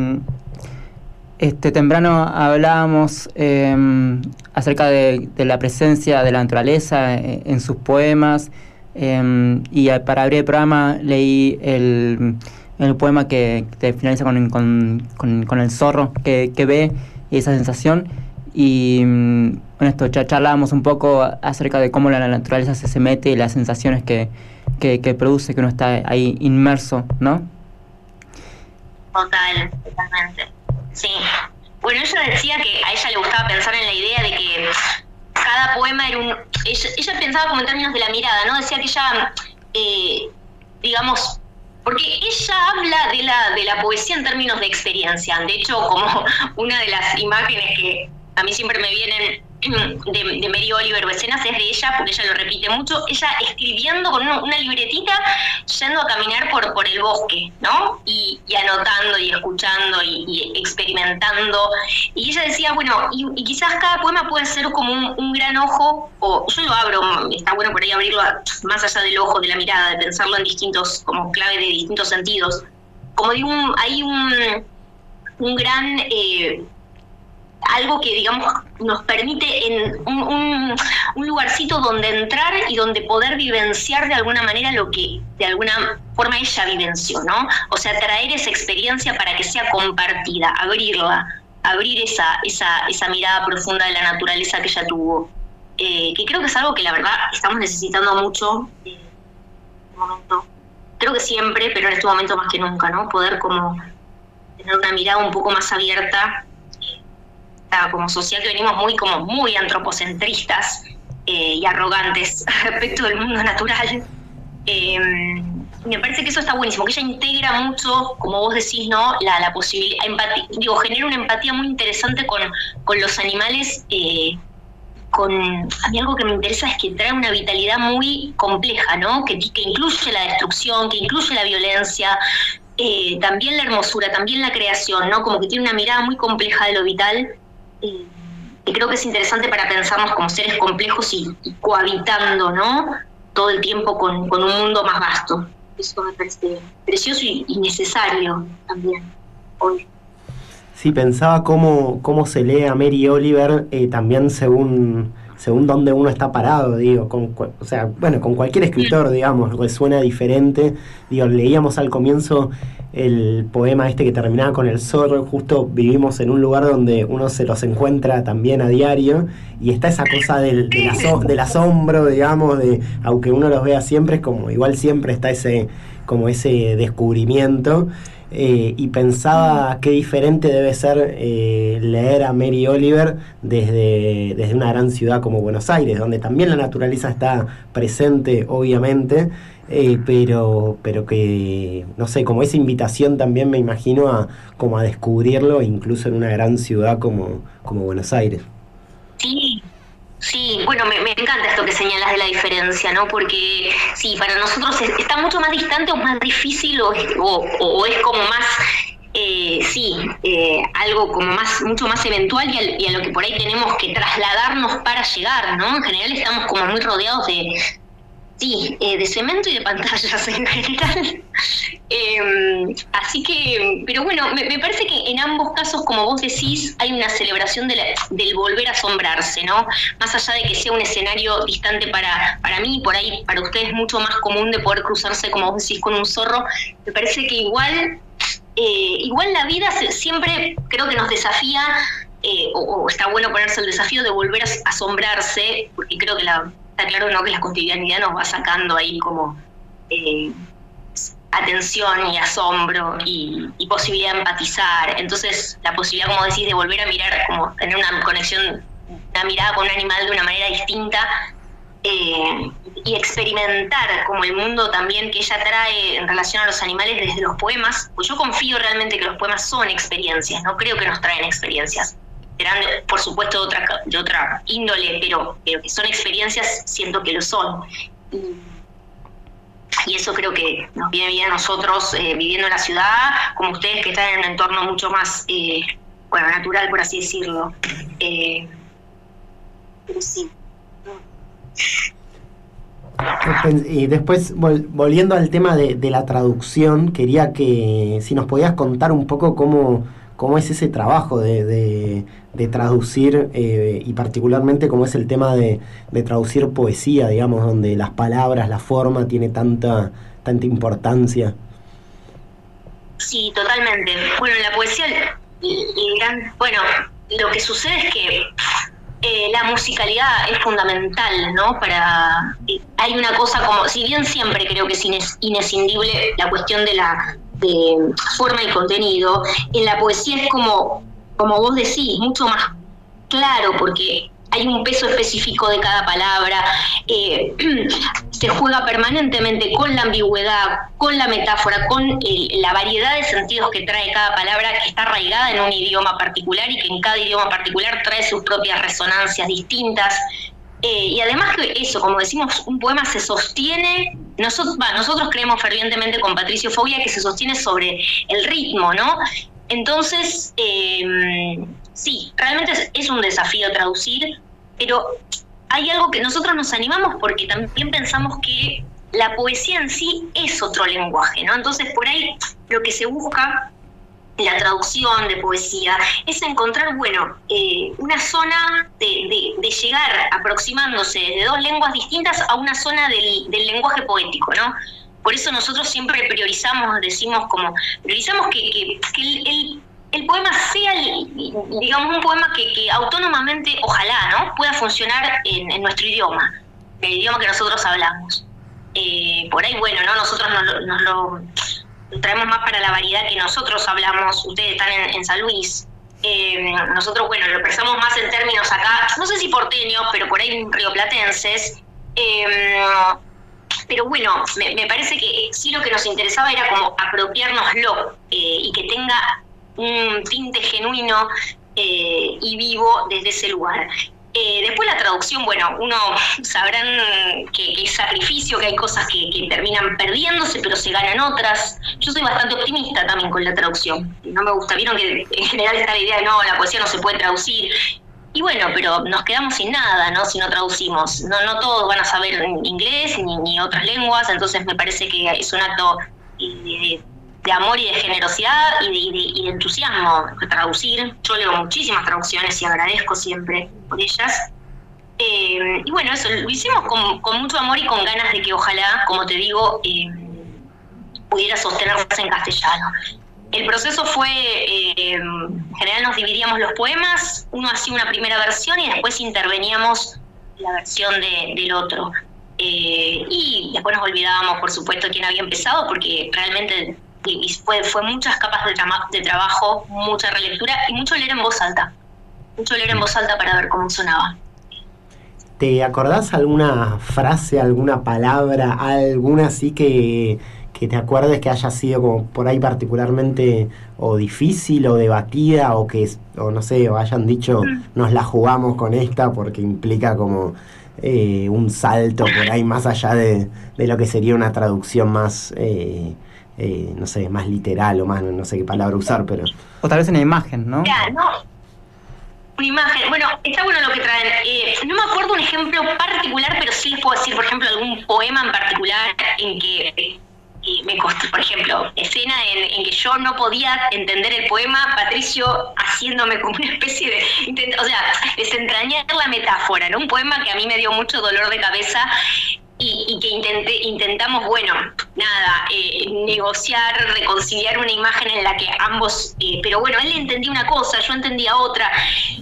temprano hablábamos acerca de la presencia de la naturaleza en sus poemas, y para abrir el programa leí el poema que finaliza con el zorro que ve, y esa sensación. Y charlábamos un poco acerca de cómo la naturaleza se mete y las sensaciones que produce, que uno está ahí inmerso, ¿no? Totalmente. Sí. Bueno, ella decía que a ella le gustaba pensar en la idea de que cada poema era ella pensaba como en términos de la mirada, ¿no? Decía que ella, digamos, porque ella habla de la poesía en términos de experiencia. De hecho, como una de las imágenes que a mí siempre me vienen de Mary Oliver o escenas es de ella, porque ella lo repite mucho, ella escribiendo con una libretita, yendo a caminar por el bosque, ¿no? Y anotando y escuchando y experimentando. Y ella decía, bueno, y quizás cada poema puede ser como un gran ojo, o yo lo abro, está bueno por ahí abrirlo más allá del ojo, de la mirada, de pensarlo en distintos, como clave de distintos sentidos. Como digo, hay un gran... algo que, digamos, nos permite en un lugarcito donde entrar y donde poder vivenciar de alguna manera lo que de alguna forma ella vivenció, ¿no? O sea, traer esa experiencia para que sea compartida, abrir esa mirada profunda de la naturaleza que ella tuvo, que creo que es algo que la verdad estamos necesitando mucho en este momento. Creo que siempre, pero en este momento más que nunca, ¿no? Poder como tener una mirada un poco más abierta, como sociedad que venimos muy antropocentristas y arrogantes respecto del mundo natural. Me parece que eso está buenísimo, que ella integra mucho, como vos decís, ¿no? La posibilidad, genera una empatía muy interesante con los animales. A mí algo que me interesa es que trae una vitalidad muy compleja, ¿no? Que incluye la destrucción, que incluye la violencia, también la hermosura, también la creación, ¿no? Como que tiene una mirada muy compleja de lo vital. Y creo que es interesante para pensarnos como seres complejos y cohabitando, ¿no? Todo el tiempo con un mundo más vasto. Eso me parece precioso y necesario también hoy. Sí, pensaba cómo se lee a Mary Oliver también según según dónde uno está parado, digo, o sea, bueno, con cualquier escritor, digamos, resuena diferente. Digo, leíamos al comienzo el poema este que terminaba con el zorro, justo vivimos en un lugar donde uno se los encuentra también a diario, y está esa cosa del asombro, digamos, de aunque uno los vea siempre, es como, igual siempre está ese descubrimiento. Y pensaba qué diferente debe ser leer a Mary Oliver desde una gran ciudad como Buenos Aires, donde también la naturaleza está presente, obviamente, pero que, no sé, como esa invitación también me imagino como a descubrirlo, incluso en una gran ciudad como Buenos Aires. Sí. Sí, bueno, me encanta esto que señalas de la diferencia, ¿no? Porque sí, para nosotros está mucho más distante o más difícil o es como más, algo como mucho más eventual y a lo que por ahí tenemos que trasladarnos para llegar, ¿no? En general estamos como muy rodeados de cemento y de pantallas en general. Así que, pero bueno, me parece que en ambos casos, como vos decís, hay una celebración del volver a asombrarse, ¿no? Más allá de que sea un escenario distante para mí, por ahí para ustedes mucho más común de poder cruzarse, como vos decís, con un zorro, me parece que igual la vida siempre creo que nos desafía, o está bueno ponerse el desafío de volver a asombrarse, porque creo que está claro, ¿no?, que la cotidianidad nos va sacando ahí como atención y asombro y posibilidad de empatizar. Entonces la posibilidad, como decís, de volver a mirar, como tener una conexión, una mirada con un animal de una manera distinta, y experimentar como el mundo también que ella trae en relación a los animales desde los poemas, pues yo confío realmente que los poemas son experiencias, no creo que nos traen experiencias. Serán, por supuesto, de otra índole, pero que son experiencias, siento que lo son. Y eso creo que nos viene bien a nosotros viviendo en la ciudad, como ustedes que están en un entorno mucho más, natural, por así decirlo. Pero sí. Y después, volviendo al tema de la traducción, quería que si nos podías contar un poco cómo es ese trabajo de traducir, y particularmente cómo es el tema de traducir poesía, digamos, donde las palabras, la forma tiene tanta importancia. Sí, totalmente. Bueno, en la poesía, lo que sucede es que la musicalidad es fundamental, ¿no? Hay una cosa como, si bien siempre creo que es inescindible la cuestión de forma y contenido, en la poesía es como vos decís, mucho más claro, porque hay un peso específico de cada palabra, se juega permanentemente con la ambigüedad, con la metáfora, con la variedad de sentidos que trae cada palabra, que está arraigada en un idioma particular y que en cada idioma particular trae sus propias resonancias distintas. Y además que eso, como decimos, un poema se sostiene, nosotros creemos fervientemente con Patricio Foglia que se sostiene sobre el ritmo, ¿no? Entonces, sí, realmente es un desafío traducir, pero hay algo que nosotros nos animamos porque también pensamos que la poesía en sí es otro lenguaje, ¿no? Entonces, por ahí lo que se busca la traducción de poesía es encontrar, una zona de llegar aproximándose de dos lenguas distintas a una zona del lenguaje poético, ¿no? Por eso nosotros siempre decimos que el poema sea, digamos, un poema que autónomamente, ojalá, ¿no?, pueda funcionar en nuestro idioma, el idioma que nosotros hablamos. Por ahí, ¿no?, nosotros nos lo traemos más para la variedad que nosotros hablamos. Ustedes están en San Luis. Nosotros, lo expresamos más en términos acá, no sé si porteños, pero por ahí rioplatenses. Pero me parece que sí lo que nos interesaba era como apropiárnoslo y que tenga un tinte genuino y vivo desde ese lugar. Después la traducción, uno sabrán que es sacrificio, que hay cosas que terminan perdiéndose, pero se ganan otras. Yo soy bastante optimista también con la traducción. No me gusta, vieron que en general está la idea de no, la poesía no se puede traducir. Y pero nos quedamos sin nada, ¿no?, si no traducimos. No todos van a saber inglés ni otras lenguas, entonces me parece que es un acto de amor y de generosidad y de entusiasmo traducir. Yo leo muchísimas traducciones y agradezco siempre por ellas. Y bueno, eso lo hicimos con mucho amor y con ganas de que ojalá, como te digo, pudiera sostenerse en castellano. El proceso fue, en general nos dividíamos los poemas, uno hacía una primera versión y después interveníamos en la versión del otro. Y después nos olvidábamos, por supuesto, quién había empezado, porque realmente fue muchas capas de trabajo, mucha relectura y mucho leer en voz alta. Mucho leer en voz alta para ver cómo sonaba. ¿Te acordás alguna frase, alguna palabra, alguna así que te acuerdes que haya sido como por ahí particularmente o difícil o debatida o no sé, o hayan dicho nos la jugamos con esta porque implica como un salto por ahí más allá de lo que sería una traducción más no sé, más literal o más, no sé qué palabra usar, pero... O tal vez una imagen, ¿no? Ya, no. Una imagen, bueno, está bueno lo que traen. No me acuerdo un ejemplo particular, pero sí les puedo decir, por ejemplo, algún poema en particular en que me costó, por ejemplo, escena en que yo no podía entender el poema, Patricio haciéndome como una especie de, o sea, desentrañar la metáfora, ¿no? Un poema que a mí me dio mucho dolor de cabeza y que intentamos, bueno, nada, negociar, reconciliar una imagen en la que ambos, pero bueno, él entendía una cosa, yo entendía otra.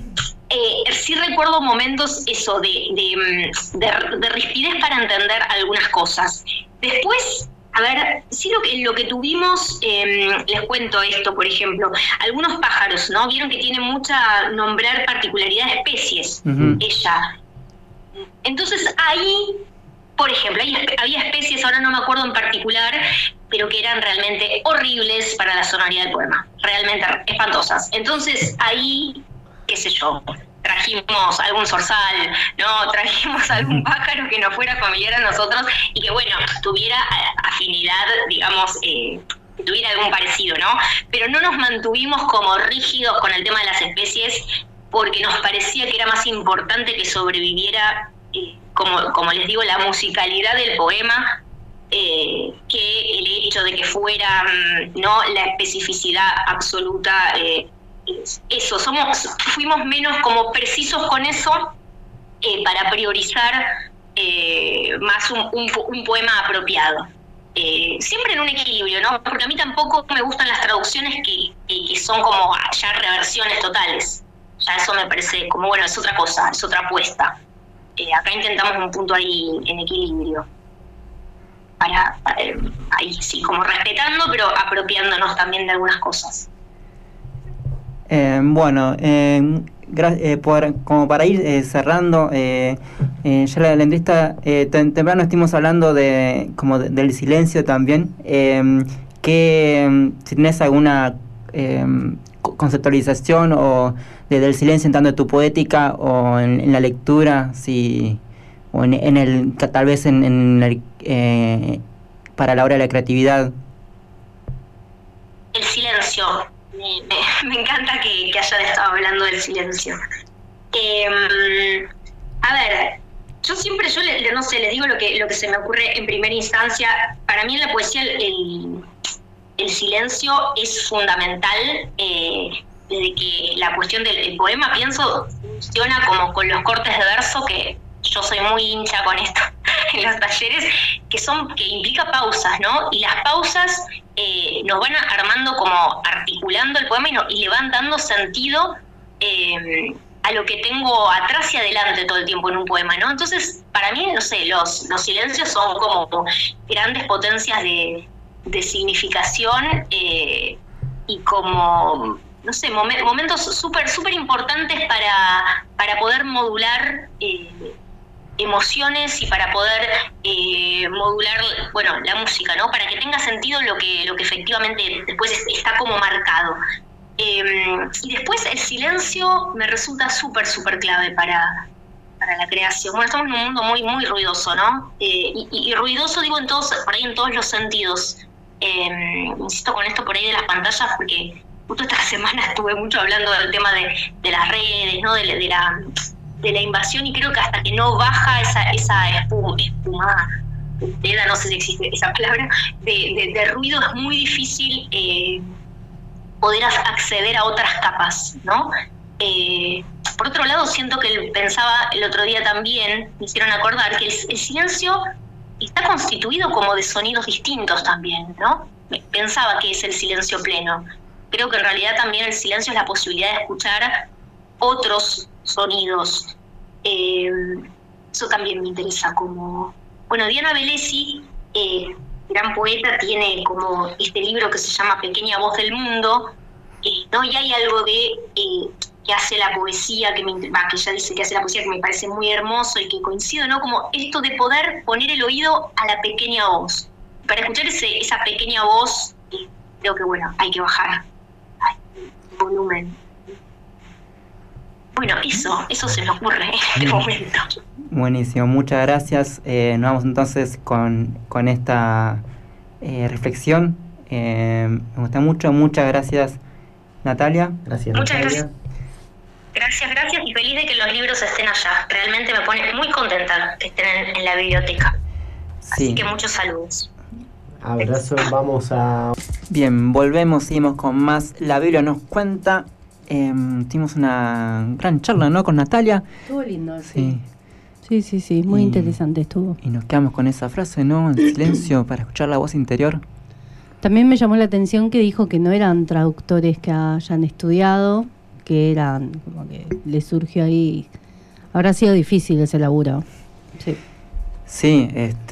Sí recuerdo momentos eso de rispidez para entender algunas cosas. Después, a ver, sí lo que tuvimos, les cuento esto, por ejemplo, algunos pájaros, ¿no? Vieron que tiene mucha nombrar particularidad de especies, ella. Entonces ahí, por ejemplo, había especies, ahora no me acuerdo en particular, pero que eran realmente horribles para la sonoridad del poema, realmente espantosas. Entonces ahí, qué sé yo, trajimos algún zorzal, ¿no? Trajimos algún pájaro que no fuera familiar a nosotros y que, bueno, tuviera afinidad, digamos, tuviera algún parecido, ¿no? Pero no nos mantuvimos como rígidos con el tema de las especies porque nos parecía que era más importante que sobreviviera, como les digo, la musicalidad del poema, que el hecho de que fuera, ¿no?, la especificidad absoluta. Eso, fuimos menos como precisos con eso para priorizar más un poema apropiado. Siempre en un equilibrio, ¿no? Porque a mí tampoco me gustan las traducciones que son como ya reversiones totales. Ya eso me parece como, bueno, es otra cosa, es otra apuesta. Acá intentamos un punto ahí en equilibrio. Para ahí sí, como respetando, pero apropiándonos también de algunas cosas. Bueno, como para ir cerrando, ya la entrevista, temprano estuvimos hablando del silencio también, que si tienes alguna conceptualización o del silencio en tanto en tu poética o en la lectura, o tal vez para la hora de la creatividad. El silencio. Me encanta que hayan estado hablando del silencio. A ver, yo no sé, les digo lo que se me ocurre en primera instancia. Para mí en la poesía el silencio es fundamental, desde que la cuestión del poema, pienso, funciona como con los cortes de verso, que yo soy muy hincha con esto en los talleres, que implica pausas, ¿no? Y las pausas nos van armando, como articulando el poema y le van dando sentido a lo que tengo atrás y adelante todo el tiempo en un poema, ¿no? Entonces, para mí, no sé, los silencios son como grandes potencias de significación y como, no sé, momentos súper importantes para poder modular emociones y para poder modular, bueno, la música, ¿no? Para que tenga sentido lo que efectivamente después está como marcado. Y después el silencio me resulta súper clave para la creación. Bueno, estamos en un mundo muy ruidoso, ¿no? Y ruidoso, digo, por ahí en todos los sentidos. Insisto con esto por ahí de las pantallas, porque justo esta semana estuve mucho hablando del tema de las redes, ¿no? De la invasión, y creo que hasta que no baja esa espuma, no sé si existe esa palabra, de ruido, es muy difícil poder acceder a otras capas, ¿no? Por otro lado, siento que él pensaba el otro día también, me hicieron acordar que el silencio está constituido como de sonidos distintos también, ¿no? Pensaba que es el silencio pleno. Creo que en realidad también el silencio es la posibilidad de escuchar otros sonidos. Eso también me interesa. Bueno, Diana Velesi, gran poeta, tiene como este libro que se llama Pequeña Voz del Mundo, ¿no? Y hay algo que hace la poesía, que ella dice que hace la poesía, que me parece muy hermoso y que coincido, ¿no? Como esto de poder poner el oído a la pequeña voz. Para escuchar esa pequeña voz, creo que, bueno, hay que bajar el volumen. Bueno, eso se me ocurre en este momento. Buenísimo, muchas gracias. Nos vamos entonces con esta reflexión. Me gusta mucho, muchas gracias, Natalia. Gracias, Muchas Natalia. Gracias y feliz de que los libros estén allá. Realmente me pone muy contenta que estén en la biblioteca. Sí. Así que muchos saludos. Abrazo, vamos a... Bien, volvemos, seguimos con más. La Biblia nos cuenta. Tuvimos una gran charla, ¿no? Con Natalia. Estuvo lindo, Sí. Sí, muy Y- interesante estuvo. Y nos quedamos con esa frase, ¿no? El silencio para escuchar la voz interior. También me llamó la atención que dijo que no eran traductores que hayan estudiado, que eran, como que le surgió ahí. Habrá sido difícil ese laburo. Sí. Sí,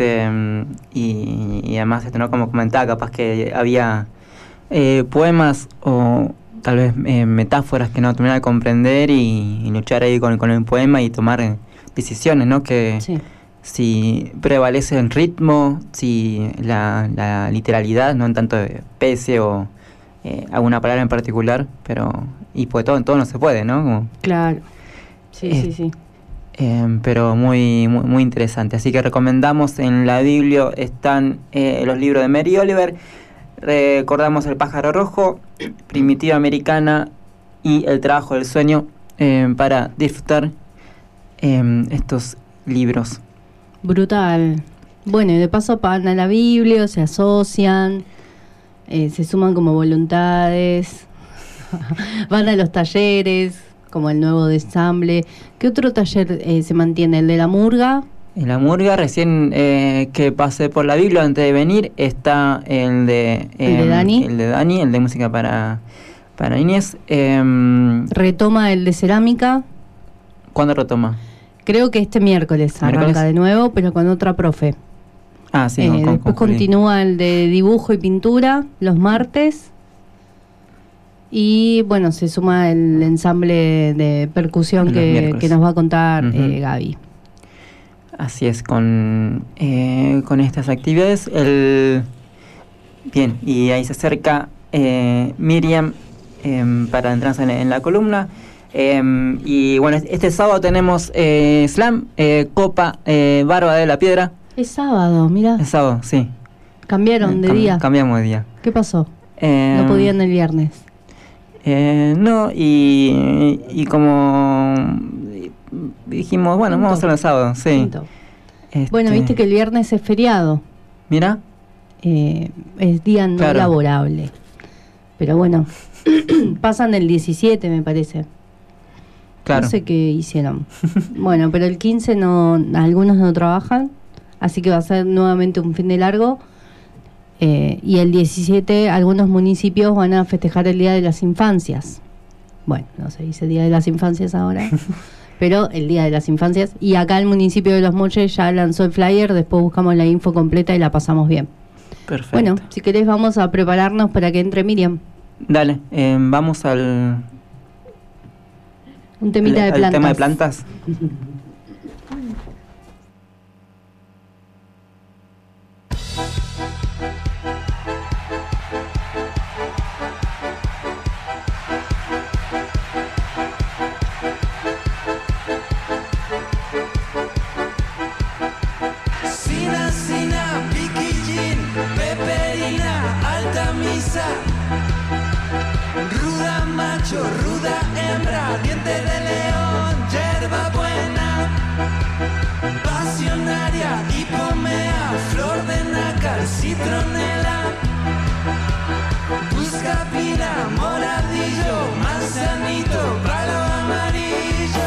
y además, ¿no? Como comentaba, capaz que había poemas o tal vez metáforas que no terminaba de comprender y luchar ahí con el poema y tomar decisiones, ¿no? Que Sí. si prevalece el ritmo, si la literalidad, no en tanto especie o alguna palabra en particular, y pues todo no se puede, ¿no? Como, Claro. Sí. pero muy interesante. Así que recomendamos, en la Biblia están los libros de Mary Oliver. Recordamos El pájaro rojo, Primitiva americana y El trabajo del sueño, para disfrutar estos libros. Brutal. Bueno, y de paso van a la Biblia, se asocian, se suman como voluntades, van a los talleres, como el nuevo de ensamble. ¿Qué otro taller se mantiene? ¿El de la murga? En la murga, recién que pasé por la Biblia antes de venir, está el de Dani. El de música para niñez. Retoma el de cerámica. ¿Cuándo retoma? Creo que este miércoles arranca ¿Miércoles? de nuevo, pero con otra profe. Ah, sí, Después Juli. continúa el de dibujo y pintura los martes. Y bueno, se suma el ensamble de percusión Los que miércoles. nos va a contar Ujú. Gaby. Así es, con estas actividades. Bien, y ahí se acerca Miriam para entrarse en la columna. Y bueno, este sábado tenemos slam, copa, barba de la piedra. Es sábado, mira. Es sábado, sí. Cambiaron de día. Cambiamos de día. ¿Qué pasó? Eh, No podían el viernes. No, y como dijimos, bueno, vamos a hacerlo el sábado, sí. Punto. Bueno, viste que el viernes es feriado. Mira, Es día no Claro. laborable. Pero bueno, pasan el 17, me parece. claro. No sé qué hicieron. Bueno, pero el 15 algunos no trabajan, así que va a ser nuevamente un fin de largo. Y el 17 algunos municipios van a festejar el Día de las Infancias. Bueno, no se dice Día de las Infancias ahora, pero el Día de las Infancias. Y acá el municipio de Los Molles ya lanzó el flyer, después buscamos la info completa y la pasamos bien. Perfecto. Bueno, si querés vamos a prepararnos para que entre Miriam. Dale, vamos al Un temita de al plantas. tema de plantas. Sina, piquillín, peperina, alta misa. Ruda macho, ruda hembra, diente de león, yerba buena. Pasionaria, hipomea, flor de nácar, citronela. Busca pina, moradillo, manzanito, palo amarillo.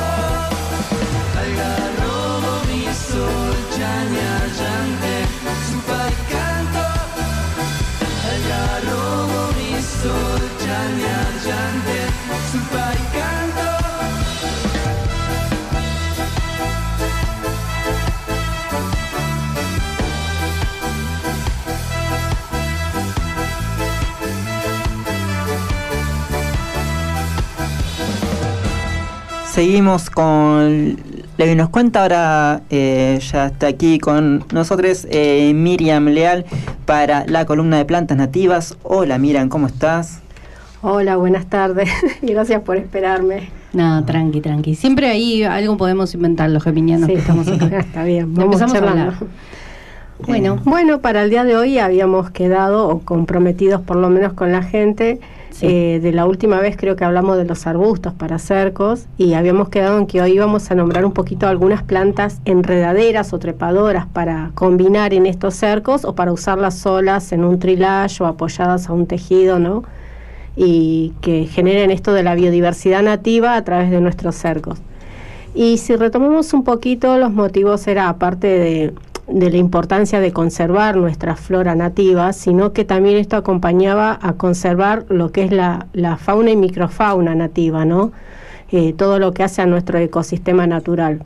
seguimos con lo que nos cuenta ahora. Ya está aquí con nosotros Miriam Leal para la columna de plantas nativas. Hola Miriam, ¿cómo estás? Hola, buenas tardes. Gracias por esperarme. No, tranqui. Siempre ahí algo podemos inventar los geminianos Sí, que estamos acá. está bien. Vamos Empezamos a charlando. hablar. Bueno, para el día de hoy habíamos quedado, o comprometidos por lo menos con la gente, de la última vez creo que hablamos de los arbustos para cercos, y habíamos quedado en que hoy íbamos a nombrar un poquito algunas plantas enredaderas o trepadoras para combinar en estos cercos o para usarlas solas en un trilage o apoyadas a un tejido, ¿no? Y que generen esto de la biodiversidad nativa a través de nuestros cercos. Y si retomamos un poquito, los motivos era, aparte de la importancia de conservar nuestra flora nativa, sino que también esto acompañaba a conservar lo que es la fauna y microfauna nativa, ¿no? Todo lo que hace a nuestro ecosistema natural.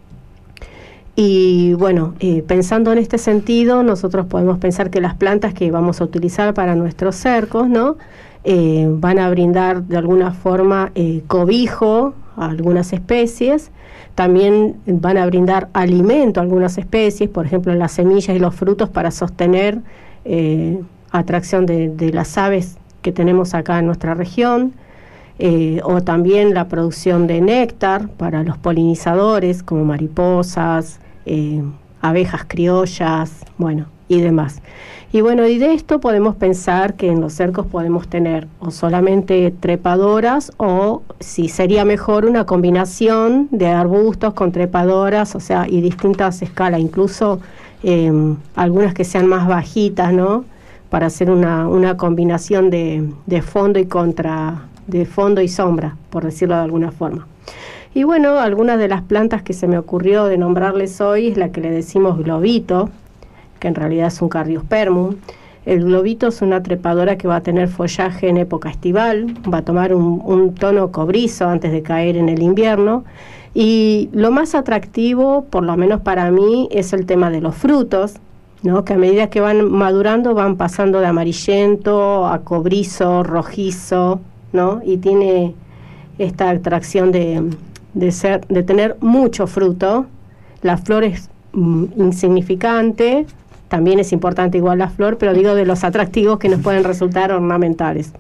Y bueno, pensando en este sentido, nosotros podemos pensar que las plantas que vamos a utilizar para nuestros cercos, ¿no? Van a brindar de alguna forma cobijo a algunas especies, también van a brindar alimento a algunas especies, por ejemplo las semillas y los frutos para sostener atracción de las aves que tenemos acá en nuestra región, o también la producción de néctar para los polinizadores como mariposas, abejas criollas, bueno, y demás. Y bueno, y de esto podemos pensar que en los cercos podemos tener o solamente trepadoras, o si sería mejor una combinación de arbustos con trepadoras, o sea, y distintas escalas, incluso algunas que sean más bajitas, ¿no? Para hacer una combinación de fondo de fondo y sombra, por decirlo de alguna forma. Y bueno, algunas de las plantas que se me ocurrió de nombrarles hoy es la que le decimos globito, que en realidad es un Cardiospermum. El globito es una trepadora que va a tener follaje en época estival, va a tomar un tono cobrizo antes de caer en el invierno, y lo más atractivo, por lo menos para mí, es el tema de los frutos, ¿no? Que a medida que van madurando van pasando de amarillento a cobrizo, rojizo, ¿no? Y tiene esta atracción de tener mucho fruto. La flor es insignificante, también es importante igual la flor, pero digo de los atractivos que nos pueden resultar ornamentales.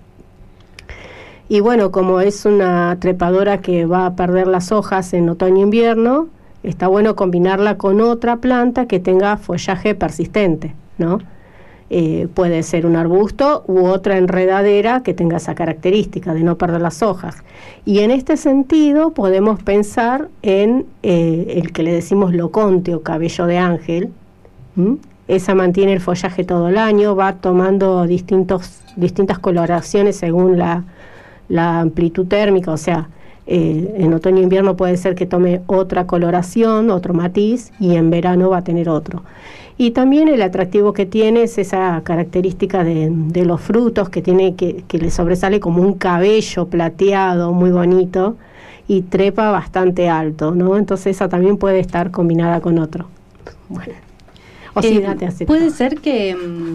Y bueno, como es una trepadora que va a perder las hojas en otoño e invierno, está bueno combinarla con otra planta que tenga follaje persistente, ¿no? Puede ser un arbusto u otra enredadera que tenga esa característica de no perder las hojas. Y en este sentido podemos pensar en el que le decimos loconte o cabello de ángel. Esa mantiene el follaje todo el año, va tomando distintas coloraciones según la amplitud térmica, o sea, en otoño e invierno puede ser que tome otra coloración, otro matiz, y en verano va a tener otro. Y también el atractivo que tiene es esa característica de los frutos que tiene, que le sobresale como un cabello plateado muy bonito y trepa bastante alto, ¿no? Entonces esa también puede estar combinada con otro. Bueno. O sí, puede ser que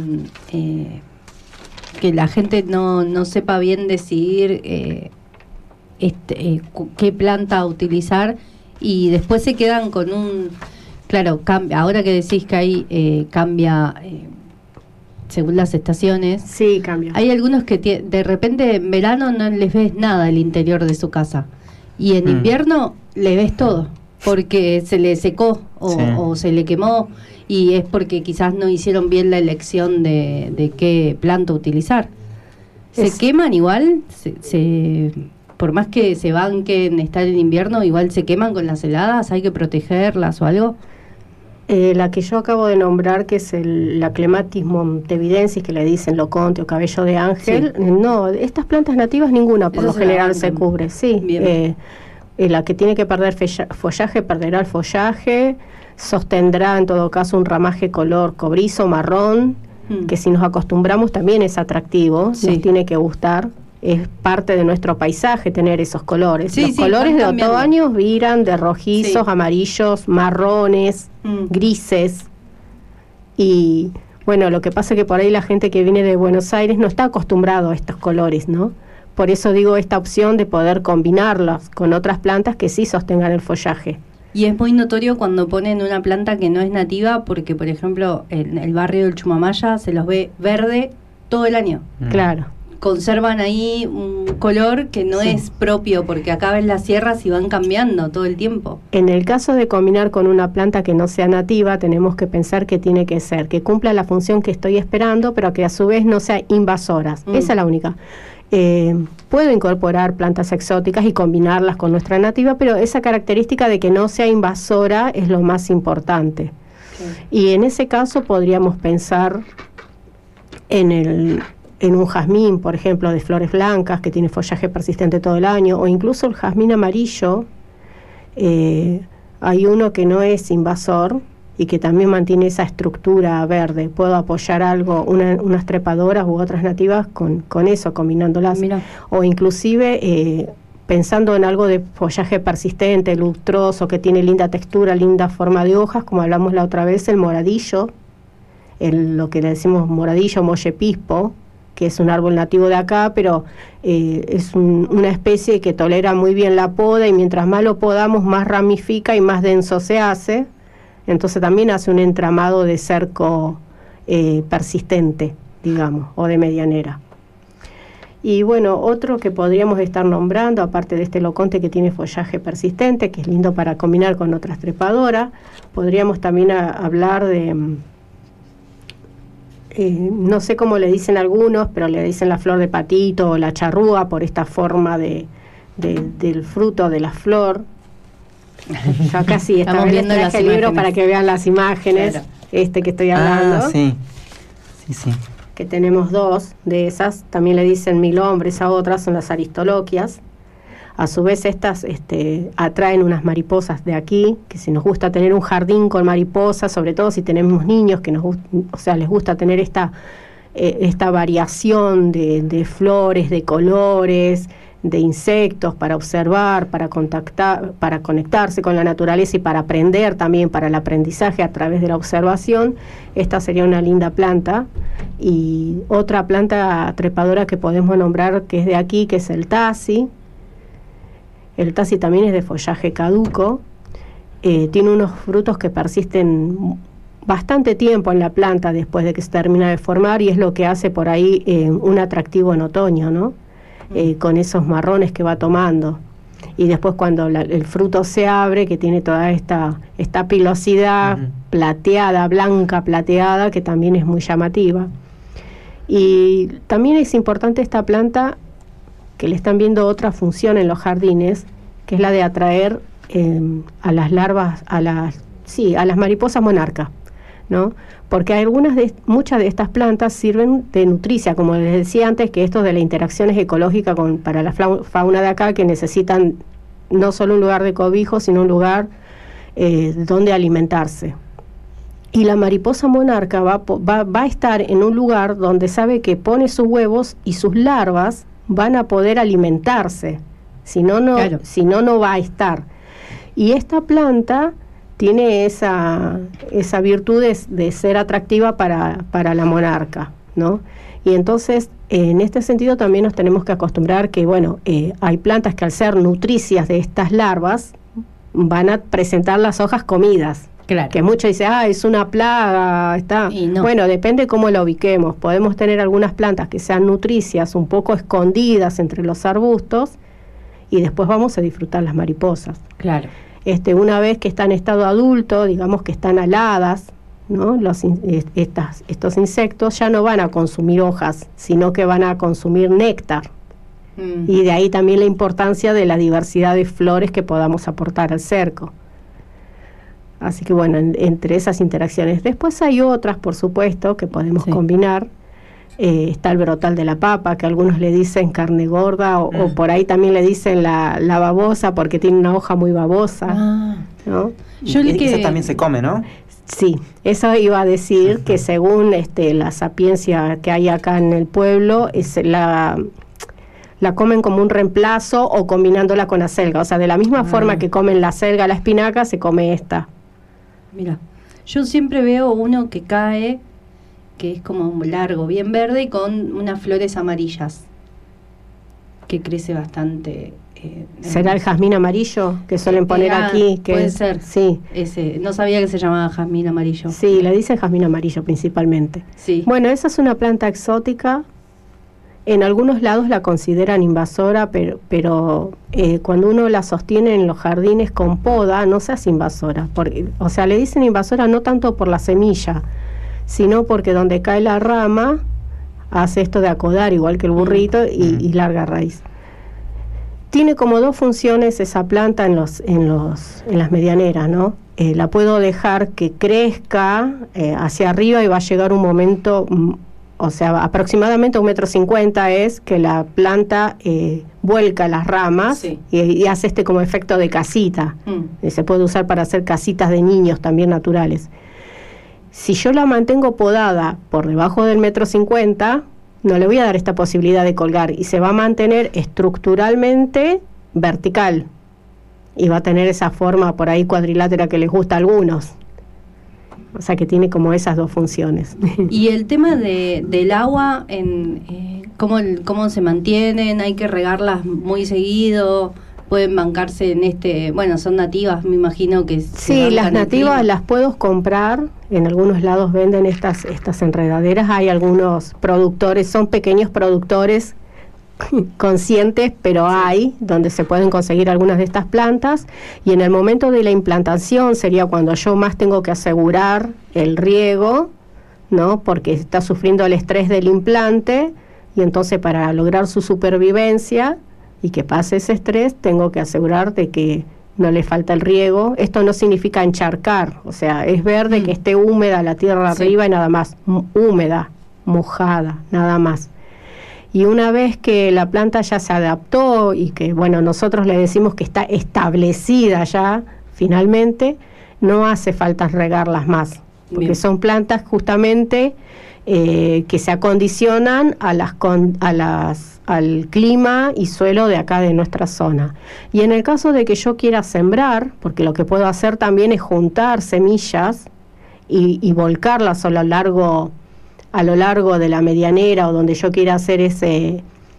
la gente no sepa bien decidir qué planta utilizar, y después se quedan con un... Claro, ahora que decís que ahí cambia según las estaciones. Sí, cambia. Hay algunos que de repente en verano no les ves nada al interior de su casa, y en invierno le ves todo, porque se le secó o se le quemó, y es porque quizás no hicieron bien la elección de qué planta utilizar. ¿Se queman igual? Por más que se banquen estar en invierno, igual se queman con las heladas, ¿hay que protegerlas o algo? La que yo acabo de nombrar, que es la Clematis montevidensis, que le dicen loconte o cabello de ángel, no, estas plantas nativas ninguna por lo general se cubre, la que tiene que perder follaje perderá el follaje, sostendrá en todo caso un ramaje color cobrizo, marrón, que si nos acostumbramos también es atractivo, nos tiene que gustar. Es parte de nuestro paisaje tener esos colores. Los colores de otoño viran de rojizos, amarillos, marrones, grises. Y bueno, lo que pasa es que por ahí la gente que viene de Buenos Aires no está acostumbrado a estos colores, ¿no? por eso digo esta opción de poder combinarlas con otras plantas que sí sostengan el follaje. Y es muy notorio cuando ponen una planta que no es nativa, porque por ejemplo en el barrio del Chumamaya se los ve verde todo el año. Claro. Conservan ahí un color que no es propio, porque acá ven las sierras y van cambiando todo el tiempo. En el caso de combinar con una planta que no sea nativa, tenemos que pensar que tiene que ser, que cumpla la función que estoy esperando, pero que a su vez no sea invasoras. Esa es la única. Puedo incorporar plantas exóticas y combinarlas con nuestra nativa, pero esa característica de que no sea invasora es lo más importante. Y en ese caso podríamos pensar en un jazmín, por ejemplo, de flores blancas, que tiene follaje persistente todo el año, o incluso el jazmín amarillo. Hay uno que no es invasor y que también mantiene esa estructura verde. Puedo apoyar algo, unas trepadoras u otras nativas con eso, combinándolas. Mira. O inclusive pensando en algo de follaje persistente, lustroso, que tiene linda textura, linda forma de hojas, como hablamos la otra vez, el moradillo, lo que le decimos moradillo, mollepispo, que es un árbol nativo de acá, pero es una especie que tolera muy bien la poda, y mientras más lo podamos, más ramifica y más denso se hace. Entonces también hace un entramado de cerco persistente, digamos, o de medianera. Y bueno, otro que podríamos estar nombrando, aparte de este loconte que tiene follaje persistente, que es lindo para combinar con otras trepadoras, podríamos también hablar de... no sé cómo le dicen algunos, pero le dicen la flor de patito o la charrúa por esta forma del fruto de la flor. Yo acá sí, esta vez les traje el libro para que vean las imágenes, claro. Que estoy hablando. Sí. Que tenemos dos de esas, también le dicen mil hombres a otras, son las aristoloquias. A su vez estas atraen unas mariposas de aquí, que si nos gusta tener un jardín con mariposas, sobre todo si tenemos niños que les gusta tener esta variación de flores, de colores, de insectos para observar, para conectarse con la naturaleza y para aprender también, para el aprendizaje a través de la observación, esta sería una linda planta. Y otra planta trepadora que podemos nombrar que es de aquí, que es el tasi. El tasi también es de follaje caduco, tiene unos frutos que persisten bastante tiempo en la planta después de que se termina de formar, y es lo que hace por ahí un atractivo en otoño, ¿no? Con esos marrones que va tomando. Y después cuando el fruto se abre, que tiene toda esta pilosidad plateada, blanca plateada, que también es muy llamativa. Y también es importante esta planta, que le están viendo otra función en los jardines, que es la de atraer a las larvas, a las mariposas monarca, ¿no? Porque muchas de estas plantas sirven de nutricia, como les decía antes, que esto de la interacción es ecológica para la fauna de acá, que necesitan no solo un lugar de cobijo, sino un lugar donde alimentarse. Y la mariposa monarca va a estar en un lugar donde sabe que pone sus huevos y sus larvas van a poder alimentarse, si no va a estar. Y esta planta tiene esa virtud de ser atractiva para la monarca, ¿no? Y entonces, en este sentido también nos tenemos que acostumbrar que, hay plantas que al ser nutricias de estas larvas van a presentar las hojas comidas. Claro. Que muchos dicen, es una plaga, está. No. Bueno, depende cómo la ubiquemos. Podemos tener algunas plantas que sean nutricias, un poco escondidas entre los arbustos, y después vamos a disfrutar las mariposas. Claro. Una vez que están en estado adulto, digamos que están aladas, ¿no? Estos insectos ya no van a consumir hojas, sino que van a consumir néctar. Y de ahí también la importancia de la diversidad de flores que podamos aportar al cerco. Así que entre esas interacciones. Después hay otras, por supuesto, que podemos combinar. Está el brotal de la papa, que algunos le dicen carne gorda, o por ahí también le dicen la babosa, porque tiene una hoja muy babosa, ¿no? Esa también se come, ¿no? Sí, eso iba a decir, que según la sapiencia que hay acá en el pueblo, la comen como un reemplazo o combinándola con acelga. O sea, de la misma forma que comen la acelga, la espinaca, se come esta. Mira, yo siempre veo uno que cae, que es como largo, bien verde y con unas flores amarillas. que crece bastante. ¿Será el jazmín amarillo que suelen poner aquí? Que puede ser. Sí. No sabía que se llamaba jazmín amarillo. Sí, le dicen jazmín amarillo principalmente. Sí. Bueno, esa es una planta exótica. En algunos lados la consideran invasora, pero cuando uno la sostiene en los jardines con poda, no se hace invasora. O sea, le dicen invasora no tanto por la semilla, sino porque donde cae la rama hace esto de acodar, igual que el burrito, y larga raíz. Tiene como dos funciones esa planta en las medianeras, ¿no? La puedo dejar que crezca hacia arriba y va a llegar un momento, o sea, aproximadamente 1,50 m es que la planta vuelca las ramas, sí, y hace como efecto de casita. Se puede usar para hacer casitas de niños también naturales. Si yo la mantengo podada por debajo del 1,50 m, no le voy a dar esta posibilidad de colgar y se va a mantener estructuralmente vertical y va a tener esa forma por ahí cuadrilátera que les gusta a algunos. O sea que tiene como esas dos funciones. Y el tema del agua, ¿cómo se mantienen? ¿Hay que regarlas muy seguido? ¿Pueden bancarse en bueno, son nativas, me imagino que... Sí, las nativas las puedo comprar. En algunos lados venden estas enredaderas. Hay algunos productores, son pequeños productores conscientes, pero hay donde se pueden conseguir algunas de estas plantas. Y en el momento de la implantación sería cuando yo más tengo que asegurar el riego, ¿no? Porque está sufriendo el estrés del implante, y entonces para lograr su supervivencia y que pase ese estrés, tengo que asegurar de que no le falta el riego. Esto no significa encharcar, o sea, es verde, que esté húmeda la tierra arriba y nada más, húmeda, mojada, nada más. Y una vez que la planta ya se adaptó y que, bueno, nosotros le decimos que está establecida ya, finalmente, no hace falta regarlas más, porque bien, son plantas justamente que se acondicionan al clima y suelo de acá de nuestra zona. Y en el caso de que yo quiera sembrar, porque lo que puedo hacer también es juntar semillas y volcarlas a lo largo de la medianera o donde yo quiera hacer ese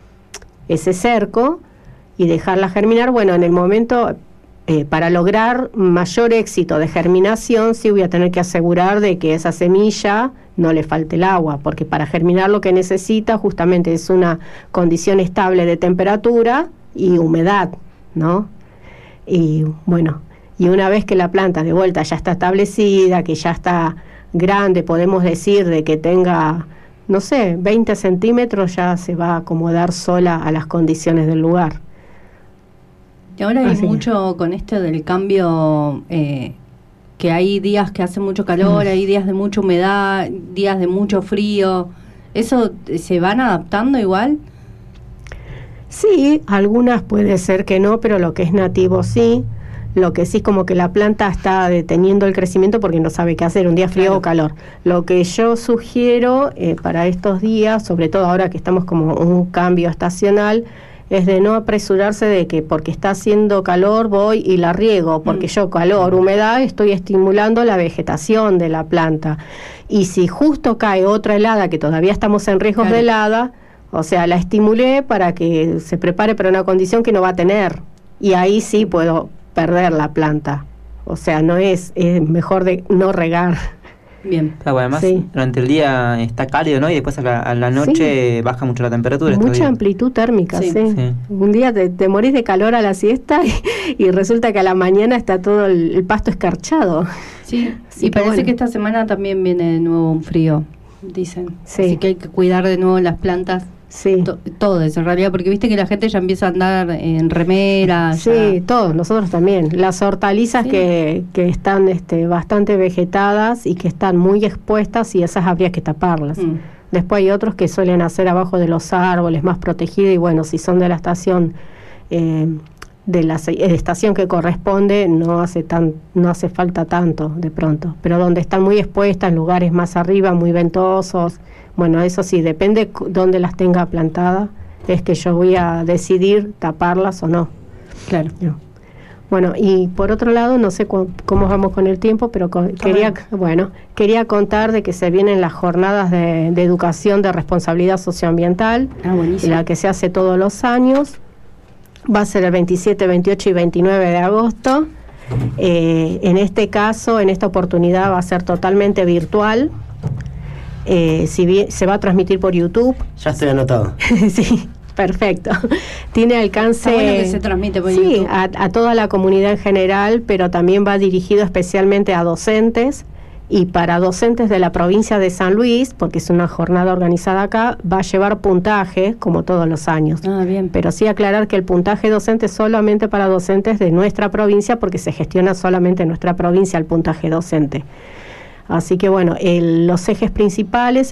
cerco y dejarla germinar. Bueno, en el momento, para lograr mayor éxito de germinación, sí voy a tener que asegurar de que esa semilla no le falte el agua, porque para germinar lo que necesita justamente es una condición estable de temperatura y humedad, ¿no? Y bueno, y una vez que la planta de vuelta ya está establecida, que ya está grande, podemos decir de que tenga, no sé, 20 centímetros, ya se va a acomodar sola a las condiciones del lugar. Y ahora hay mucho con esto del cambio, que hay días que hace mucho calor, hay días de mucha humedad, días de mucho frío. ¿Eso se van adaptando igual? Sí, algunas puede ser que no, pero lo que es nativo sí. Lo que sí es como que la planta está deteniendo el crecimiento porque no sabe qué hacer, un día frío o calor. Lo que yo sugiero para estos días, sobre todo ahora que estamos como un cambio estacional, es de no apresurarse de que porque está haciendo calor voy y la riego, porque yo calor, humedad, estoy estimulando la vegetación de la planta. Y si justo cae otra helada, que todavía estamos en riesgos de helada, o sea, la estimulé para que se prepare para una condición que no va a tener. Y ahí sí puedo perder la planta. O sea, no es mejor de no regar. Bien. Claro, además, durante el día está cálido, ¿no? Y después a la noche baja mucho la temperatura. Mucha amplitud térmica, sí. Un día te morís de calor a la siesta y resulta que a la mañana está todo el pasto escarchado. Sí, y parece que esta semana también viene de nuevo un frío, dicen. Sí. Así que hay que cuidar de nuevo las plantas. Sí. Todo eso, en realidad, porque viste que la gente ya empieza a andar en remera. Sí, todos, nosotros también. Las hortalizas que están bastante vegetadas y que están muy expuestas, y esas habría que taparlas. Después hay otros que suelen hacer abajo de los árboles, más protegidos, y bueno, si son de la estación de la estación que corresponde, no hace falta tanto de pronto. Pero donde están muy expuestas, en lugares más arriba, muy ventosos, bueno, eso sí, depende dónde las tenga plantadas, es que yo voy a decidir taparlas o no. Claro. Bueno, y por otro lado, no sé cómo vamos con el tiempo, pero quería contar de que se vienen las jornadas de educación de responsabilidad socioambiental, la que se hace todos los años. va a ser el 27, 28 y 29 de agosto. En este caso, en esta oportunidad va a ser totalmente virtual. Si bien se va a transmitir por YouTube. Ya estoy anotado. Sí, perfecto. Tiene alcance. Está bueno que se transmite por sí, YouTube. a toda la comunidad en general, pero también va dirigido especialmente a docentes. Y para docentes de la provincia de San Luis, porque es una jornada organizada acá, va a llevar puntaje, como todos los años. Bien. Pero sí aclarar que el puntaje docente es solamente para docentes de nuestra provincia, porque se gestiona solamente en nuestra provincia el puntaje docente. Así que bueno, los ejes principales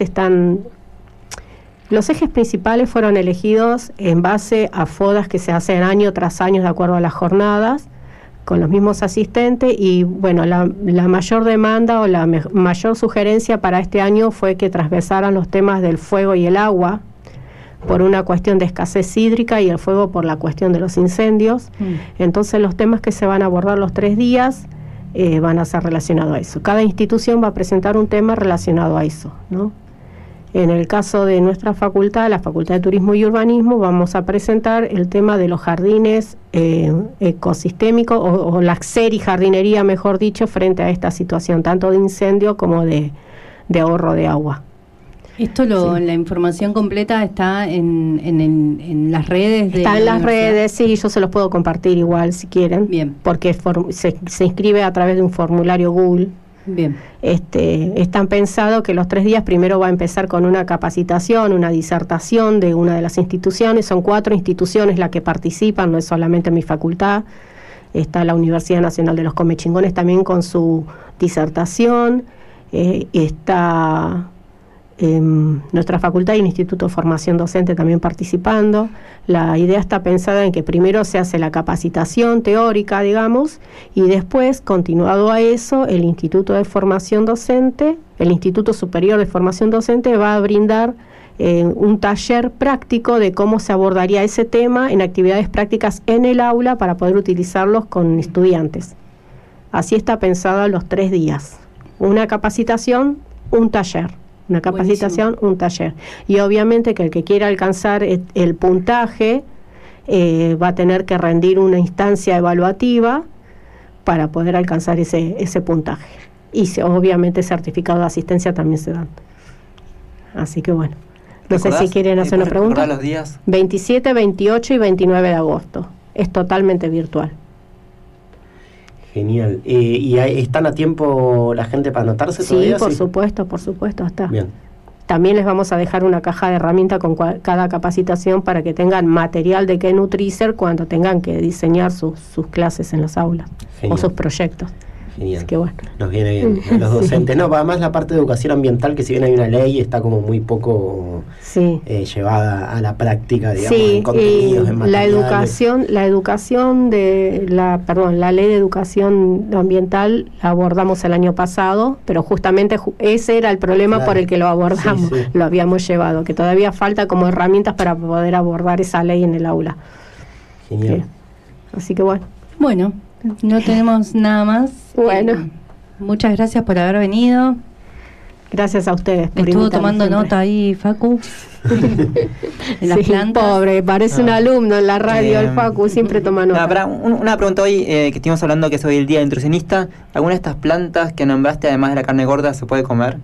fueron elegidos en base a FODAS que se hacen año tras año de acuerdo a las jornadas, con los mismos asistentes, y bueno, la mayor demanda o la mayor sugerencia para este año fue que transversaran los temas del fuego y el agua, por una cuestión de escasez hídrica, y el fuego por la cuestión de los incendios. Entonces los temas que se van a abordar los 3 días van a ser relacionados a eso. Cada institución va a presentar un tema relacionado a eso, ¿no? En el caso de nuestra facultad, la Facultad de Turismo y Urbanismo, vamos a presentar el tema de los jardines ecosistémicos o la jardinería, mejor dicho, frente a esta situación, tanto de incendio como de ahorro de agua. Esto la información completa está en las redes. Está en las redes, sí, yo se los puedo compartir igual si quieren. Bien. Porque se inscribe a través de un formulario Google. Bien. Están pensados que los 3 días primero va a empezar con una capacitación, una disertación de una de las instituciones. Son 4 instituciones las que participan, no es solamente mi facultad. Está la Universidad Nacional de los Comechingones también con su disertación. Está nuestra facultad y el Instituto de Formación Docente también participando. La idea está pensada en que primero se hace la capacitación teórica, digamos, y después, continuado a eso, el Instituto de Formación Docente, el Instituto Superior de Formación Docente va a brindar un taller práctico de cómo se abordaría ese tema en actividades prácticas en el aula para poder utilizarlos con estudiantes. Así está pensada los 3 días. Una capacitación, un taller. Una capacitación, buenísimo. Un taller. Y obviamente que el que quiera alcanzar el puntaje va a tener que rendir una instancia evaluativa para poder alcanzar ese puntaje. Y obviamente certificado de asistencia también se dan. Así que bueno. No sé si quieren hacer una pregunta. Los días. 27, 28 y 29 de agosto. Es totalmente virtual. Genial. ¿Y están a tiempo la gente para anotarse todavía? Sí, por supuesto, está. Bien. También les vamos a dejar una caja de herramientas con cada capacitación para que tengan material de qué nutrirse cuando tengan que diseñar sus clases en las aulas. Genial. O sus proyectos. Genial. Así que bueno. Nos viene bien a los docentes. No, además la parte de educación ambiental, que si bien hay una ley, está como muy poco llevada a la práctica, digamos, en contenidos, en materiales. La ley de educación ambiental la abordamos el año pasado, pero justamente ese era el problema por el que lo abordamos, lo habíamos llevado, que todavía falta como herramientas para poder abordar esa ley en el aula. Genial. Así que bueno. Bueno. No tenemos nada más. Bueno. Muchas gracias por haber venido. Gracias a ustedes por Estuvo invitarme tomando siempre. Nota ahí, Facu. En las plantas. Pobre, parece un alumno en la radio, el Facu, siempre toma nota. Una pregunta hoy, que estuvimos hablando que es hoy el Día del Nutricionista. ¿Alguna de estas plantas que nombraste, además de la carne gorda, se puede comer?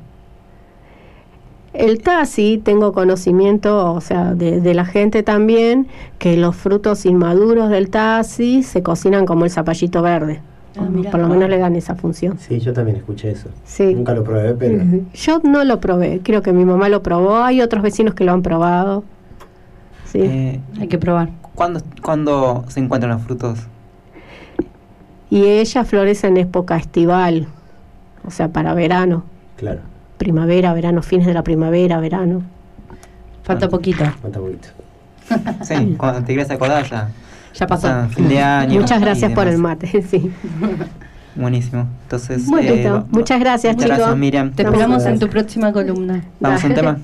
El TASI, tengo conocimiento, o sea, de la gente también, que los frutos inmaduros del TASI se cocinan como el zapallito verde. Por lo menos le dan esa función. Sí, yo también escuché eso. Sí. Nunca lo probé, pero... Yo no lo probé, creo que mi mamá lo probó, hay otros vecinos que lo han probado. Sí. Hay que probar. ¿Cuándo se encuentran los frutos? Y ella florece en época estival, o sea, para verano. Claro. Primavera, verano, fines de la primavera, verano. Falta poquito. Sí, cuando te quieras acordar ya pasó. Fin de año. Muchas gracias por el mate, sí. Buenísimo. Entonces, muchas gracias, chicos. Gracias, Miriam. Te esperamos en tu próxima columna. Vamos a un tema.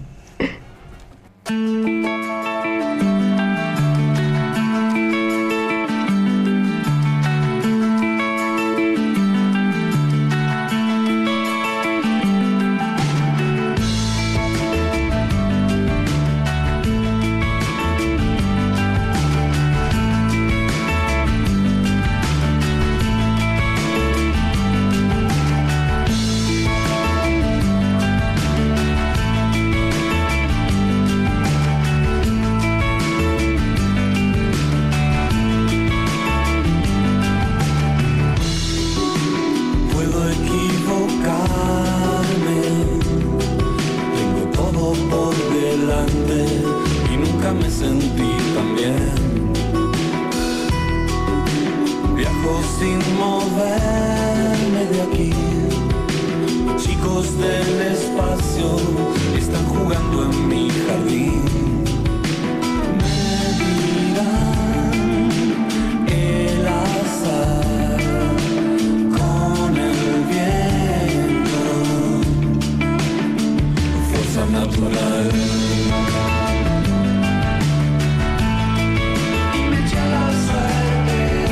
me sentí tan bien. Viajo sin moverme de aquí. Chicos del espacio están jugando en mi jardín. Me dirán el azar con el viento, fuerza natural. Y me echa la suerte.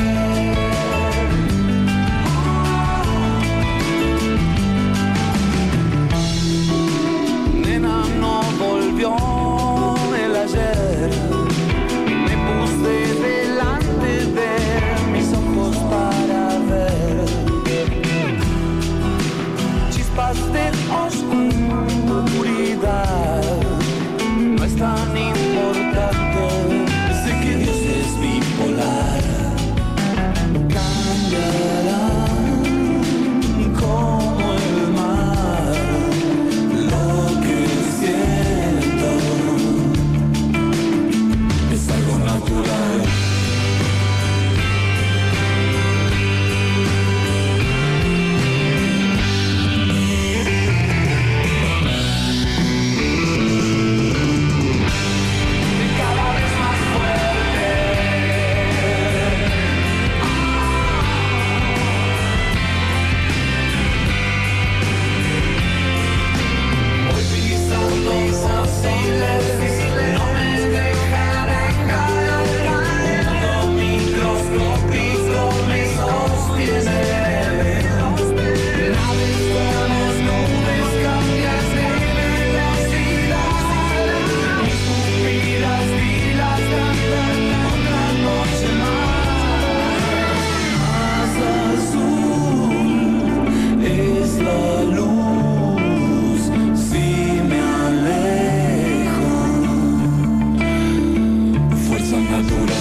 Nena, no volvió el ayer. Me puse delante de mis ojos para ver chispas de oscuridad. No es tan importante, sé que Dios es bipolar. Cambiarán como el mar. Lo que siento es algo natural. Cada vez más fuerte. Voy pisando fósiles, no me dejaré caer. Lo microscópico me sostiene. Naves con las nubes cambias de velocidad. Mis pupilas dilatan otra noche más. Más azul es la luz si me alejo. Fuerza natural.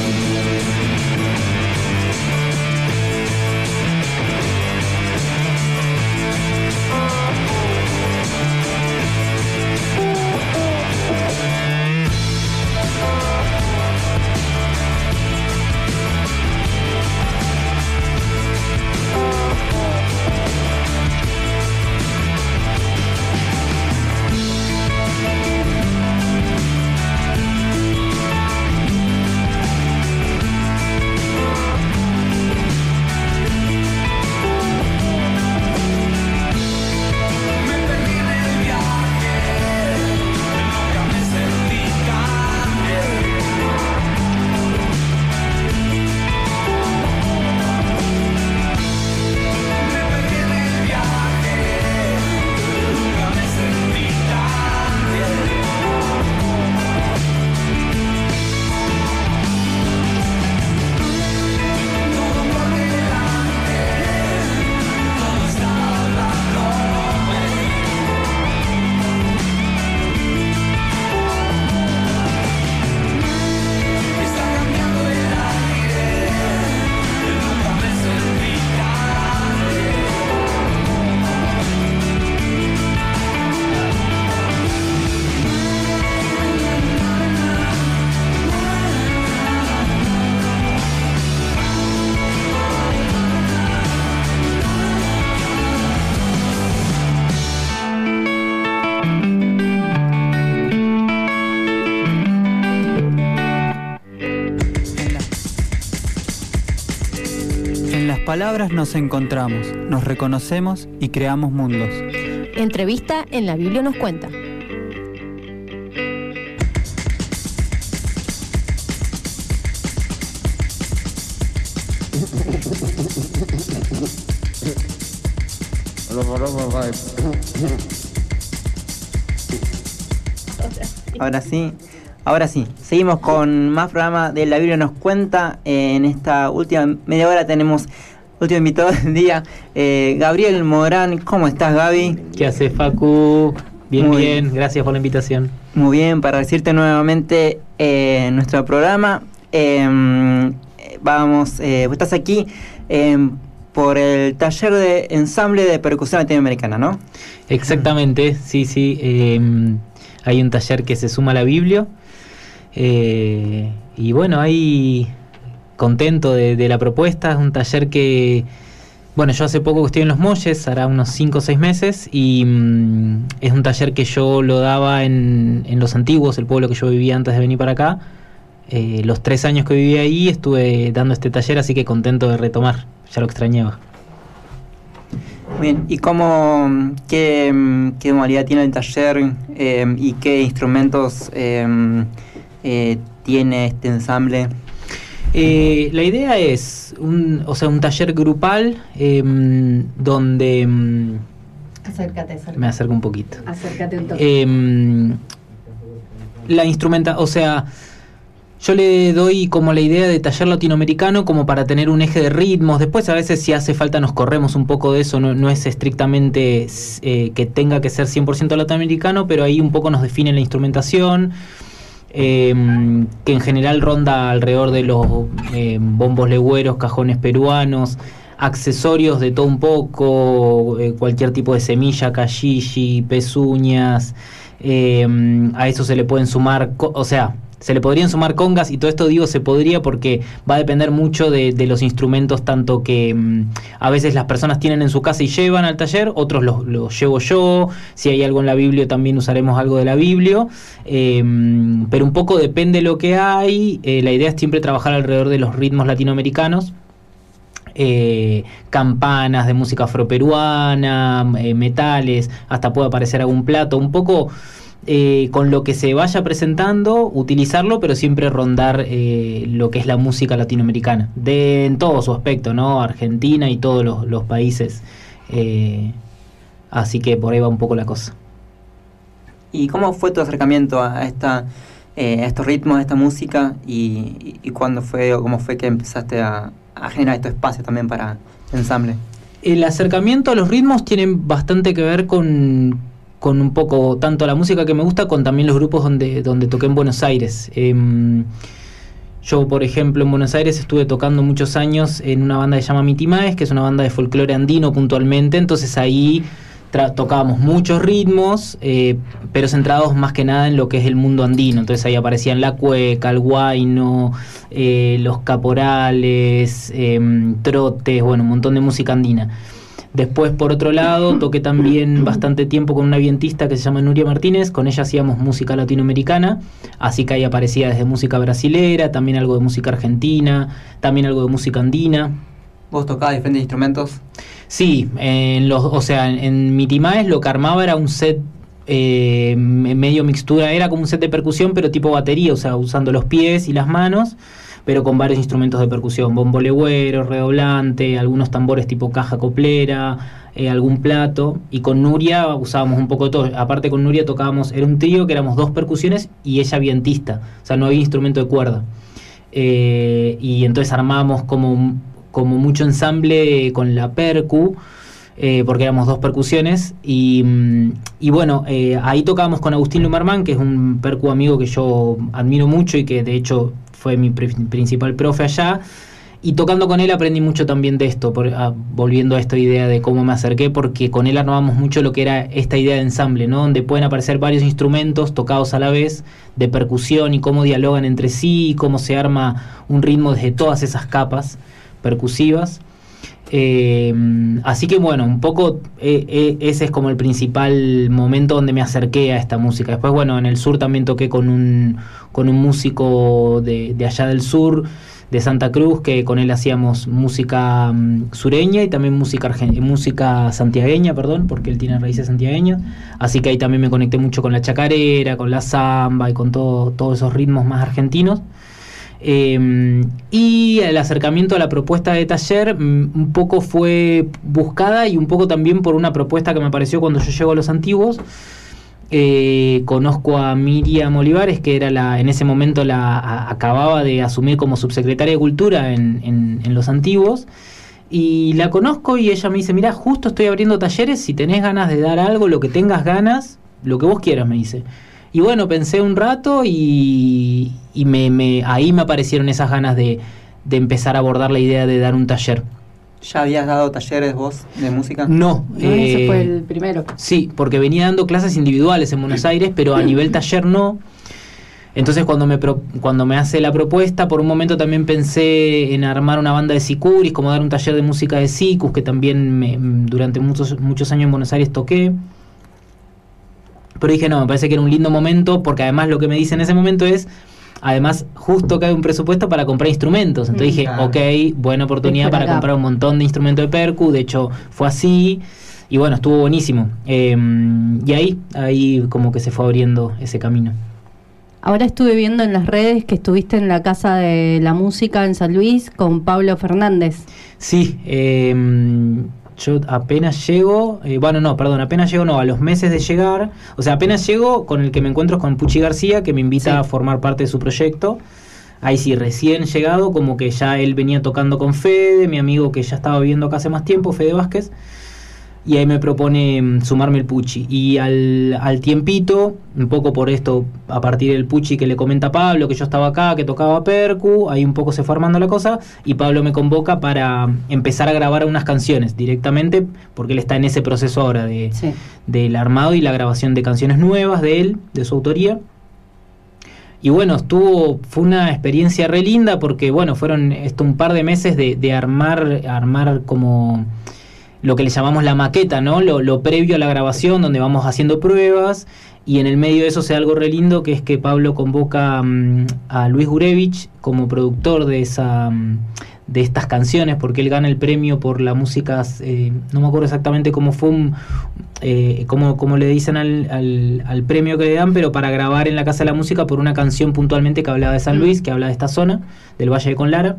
Me perdí en el viaje, nunca me sentí tan bien. Me perdí en el viaje, nunca me sentí tan bien. Todo por delante, todo está hablándome. Está cambiando el aire, nunca me sentí tan bien. En las palabras nos encontramos, nos reconocemos y creamos mundos. Entrevista en La Biblia nos cuenta. Ahora sí, seguimos con más programa de La Biblia nos cuenta. En esta última media hora tenemos último invitado del día, Gabriel Morán. ¿Cómo estás, Gaby? ¿Qué haces, Facu? Bien, Muy bien, gracias por la invitación. Muy bien, para recibirte nuevamente en nuestro programa. Estás aquí por el taller de ensamble de percusión latinoamericana, ¿no? Exactamente, sí. Hay un taller que se suma a la Biblia Y bueno, ahí contento de la propuesta. Es un taller que, bueno, yo hace poco que estoy en Los Molles, hará unos 5 o 6 meses, y es un taller que yo lo daba en Los Antiguos, el pueblo que yo vivía antes de venir para acá. Los 3 años que viví ahí estuve dando este taller, así que contento de retomar, ya lo extrañaba. Bien, ¿y qué modalidad tiene el taller y qué instrumentos tiene este ensamble? La idea es un taller grupal donde... Acércate. Me acerco un poquito. Acércate un toque. La instrumenta, o sea, yo le doy como la idea de taller latinoamericano como para tener un eje de ritmos. Después a veces si hace falta nos corremos un poco de eso, no es estrictamente que tenga que ser 100% latinoamericano, pero ahí un poco nos define la instrumentación, que en general ronda alrededor de los bombos legüeros, cajones peruanos, accesorios de todo un poco, cualquier tipo de semilla, cachilli, pezuñas, a eso se le pueden sumar, se le podrían sumar congas, y todo esto digo se podría porque va a depender mucho de los instrumentos, tanto que a veces las personas tienen en su casa y llevan al taller, otros los llevo yo, si hay algo en la Biblia también usaremos algo de la Biblia, pero un poco depende de lo que hay. La idea es siempre trabajar alrededor de los ritmos latinoamericanos, campanas de música afroperuana, metales, hasta puede aparecer algún plato, un poco con lo que se vaya presentando, utilizarlo, pero siempre rondar lo que es la música latinoamericana, en todo su aspecto, ¿no? Argentina y todos los países. Así que por ahí va un poco la cosa. ¿Y cómo fue tu acercamiento a estos ritmos, a esta música? ¿Y cuándo fue o cómo fue que empezaste a generar estos espacios también para ensamble? El acercamiento a los ritmos tiene bastante que ver con un poco tanto la música que me gusta, con también los grupos donde toqué en Buenos Aires. Yo, por ejemplo, en Buenos Aires estuve tocando muchos años en una banda que se llama Mitimaes, que es una banda de folclore andino puntualmente, entonces ahí tocábamos muchos ritmos, pero centrados más que nada en lo que es el mundo andino. Entonces ahí aparecían la cueca, el huayno, los caporales, trotes, bueno, un montón de música andina. Después, por otro lado, toqué también bastante tiempo con una vientista que se llama Nuria Martínez. Con ella hacíamos música latinoamericana, así que ahí aparecía desde música brasilera, también algo de música argentina, también algo de música andina. ¿Vos tocabas diferentes instrumentos? Sí, en Mitimaes lo que armaba era un set medio mixtura, era como un set de percusión, pero tipo batería, o sea, usando los pies y las manos, pero con varios instrumentos de percusión, bombo legüero, redoblante, algunos tambores tipo caja coplera, algún plato, y con Nuria usábamos un poco de todo. Aparte con Nuria tocábamos, era un trío que éramos 2 percusiones y ella vientista, o sea, no había instrumento de cuerda, y entonces armábamos como mucho ensamble con la percu, porque éramos 2 percusiones, y bueno, ahí tocábamos con Agustín Lumerman, que es un percu amigo que yo admiro mucho y que de hecho fue mi principal profe allá, y tocando con él aprendí mucho también de esto, volviendo a esta idea de cómo me acerqué, porque con él armábamos mucho lo que era esta idea de ensamble, ¿no? Donde pueden aparecer varios instrumentos tocados a la vez, de percusión, y cómo dialogan entre sí, y cómo se arma un ritmo desde todas esas capas percusivas. Así que bueno, un poco ese es como el principal momento donde me acerqué a esta música. Después, bueno, en el sur también toqué con un músico de allá del sur, de Santa Cruz, que con él hacíamos música sureña y también música santiagueña, porque él tiene raíces santiagueñas. Así que ahí también me conecté mucho con la chacarera, con la samba y con todos esos ritmos más argentinos. Y el acercamiento a la propuesta de taller un poco fue buscada, y un poco también por una propuesta que me apareció cuando yo llego a Los Antiguos. Conozco a Miriam Olivares, que era en ese momento acababa de asumir como subsecretaria de Cultura en Los Antiguos, y la conozco y ella me dice: mira, justo estoy abriendo talleres, si tenés ganas de dar algo, lo que tengas ganas, lo que vos quieras, me dice. Y bueno, pensé un rato y ahí me aparecieron esas ganas de empezar a abordar la idea de dar un taller. ¿Ya habías dado talleres vos de música? No. Ese fue el primero. Sí, porque venía dando clases individuales en Buenos Aires, pero a nivel taller no. Entonces cuando me hace la propuesta, por un momento también pensé en armar una banda de sicuris, como dar un taller de música de sicus, que también durante muchos años en Buenos Aires toqué. Pero dije, no, me parece que era un lindo momento, porque además lo que me dice en ese momento es, además justo cae un presupuesto para comprar instrumentos. Entonces dije, claro. Ok, buena oportunidad para comprar un montón de instrumentos de percu. De hecho fue así, y bueno, estuvo buenísimo. Y ahí como que se fue abriendo ese camino. Ahora estuve viendo en las redes que estuviste en la Casa de la Música en San Luis con Pablo Fernández. Sí, yo apenas llego, a los meses de llegar, o sea, apenas llego, con el que me encuentro es con Puchi García, que me invita a formar parte de su proyecto. Ahí sí, recién llegado, como que ya él venía tocando con Fede, mi amigo que ya estaba viviendo acá hace más tiempo, Fede Vázquez, y ahí me propone sumarme el Puchi. Y al tiempito, un poco por esto, a partir del Puchi que le comenta a Pablo que yo estaba acá, que tocaba percu, ahí un poco se fue armando la cosa, y Pablo me convoca para empezar a grabar unas canciones directamente, porque él está en ese proceso ahora del armado y la grabación de canciones nuevas de él, de su autoría. Y bueno, fue una experiencia re linda, porque bueno, fueron un par de meses de armar como lo que le llamamos la maqueta, ¿no? Lo previo a la grabación, donde vamos haciendo pruebas, y en el medio de eso se da algo re lindo, que es que Pablo convoca a Luis Gurevich como productor de estas canciones, porque él gana el premio por la música, no me acuerdo exactamente cómo fue, cómo le dicen al premio que le dan, pero para grabar en la Casa de la Música por una canción puntualmente que hablaba de San Luis, que habla de esta zona, del Valle de Conlara,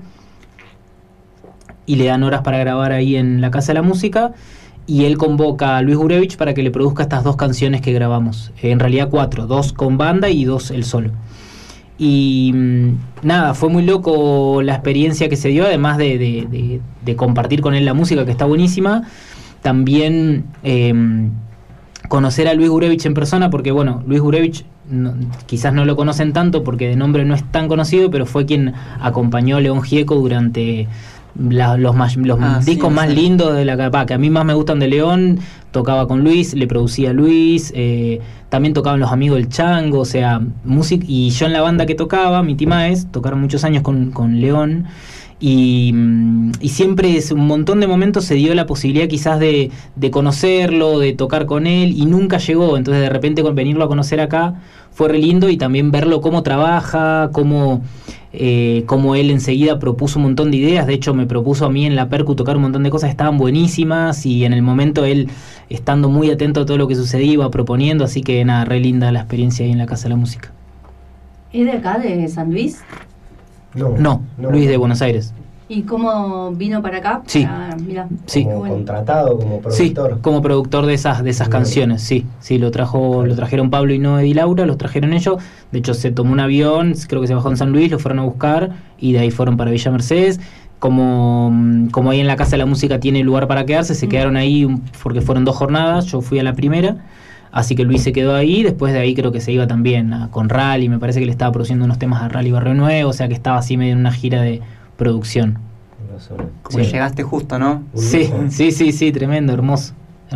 y le dan horas para grabar ahí en la Casa de la Música, y él convoca a Luis Gurevich para que le produzca estas 2 canciones que grabamos, en realidad 4, 2 con banda y 2 él solo. Y nada, fue muy loco la experiencia que se dio, además de compartir con él la música, que está buenísima. También conocer a Luis Gurevich en persona, porque bueno, Luis Gurevich quizás no lo conocen tanto porque de nombre no es tan conocido, pero fue quien acompañó a León Gieco durante los discos más lindos de la capa, que a mí más me gustan de León. Tocaba con Luis, le producía a Luis, también tocaban los amigos del Chango, o sea, música. Y yo en la banda que tocaba, mi Timaes, tocaron muchos años con León, y siempre un montón de momentos se dio la posibilidad quizás de conocerlo, de tocar con él, y nunca llegó. Entonces de repente venirlo a conocer acá fue re lindo, y también verlo cómo trabaja, cómo él enseguida propuso un montón de ideas. De hecho me propuso a mí en la percu tocar un montón de cosas que estaban buenísimas, y en el momento él estando muy atento a todo lo que sucedía iba proponiendo, así que nada, re linda la experiencia ahí en la Casa de la Música. ¿Es de acá, de San Luis? No, Luis de Buenos Aires. ¿Y cómo vino para acá? Sí. Mirá, Sí. Como contratado, como productor. Sí, como productor de esas canciones, sí, lo trajeron Pablo y Noé y Laura, los trajeron ellos. De hecho se tomó un avión, creo que se bajó en San Luis, lo fueron a buscar, y de ahí fueron para Villa Mercedes. Como ahí en la Casa de la Música tiene lugar para quedarse, se quedaron ahí porque fueron 2 jornadas, yo fui a la primera, así que Luis se quedó ahí. Después de ahí creo que se iba también con Rally, me parece que le estaba produciendo unos temas a Rally Barrio Nuevo, o sea que estaba así medio en una gira de producción. Como que llegaste justo, ¿no? Sí, tremendo, hermoso.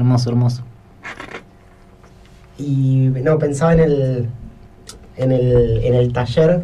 Y no, pensaba en el taller.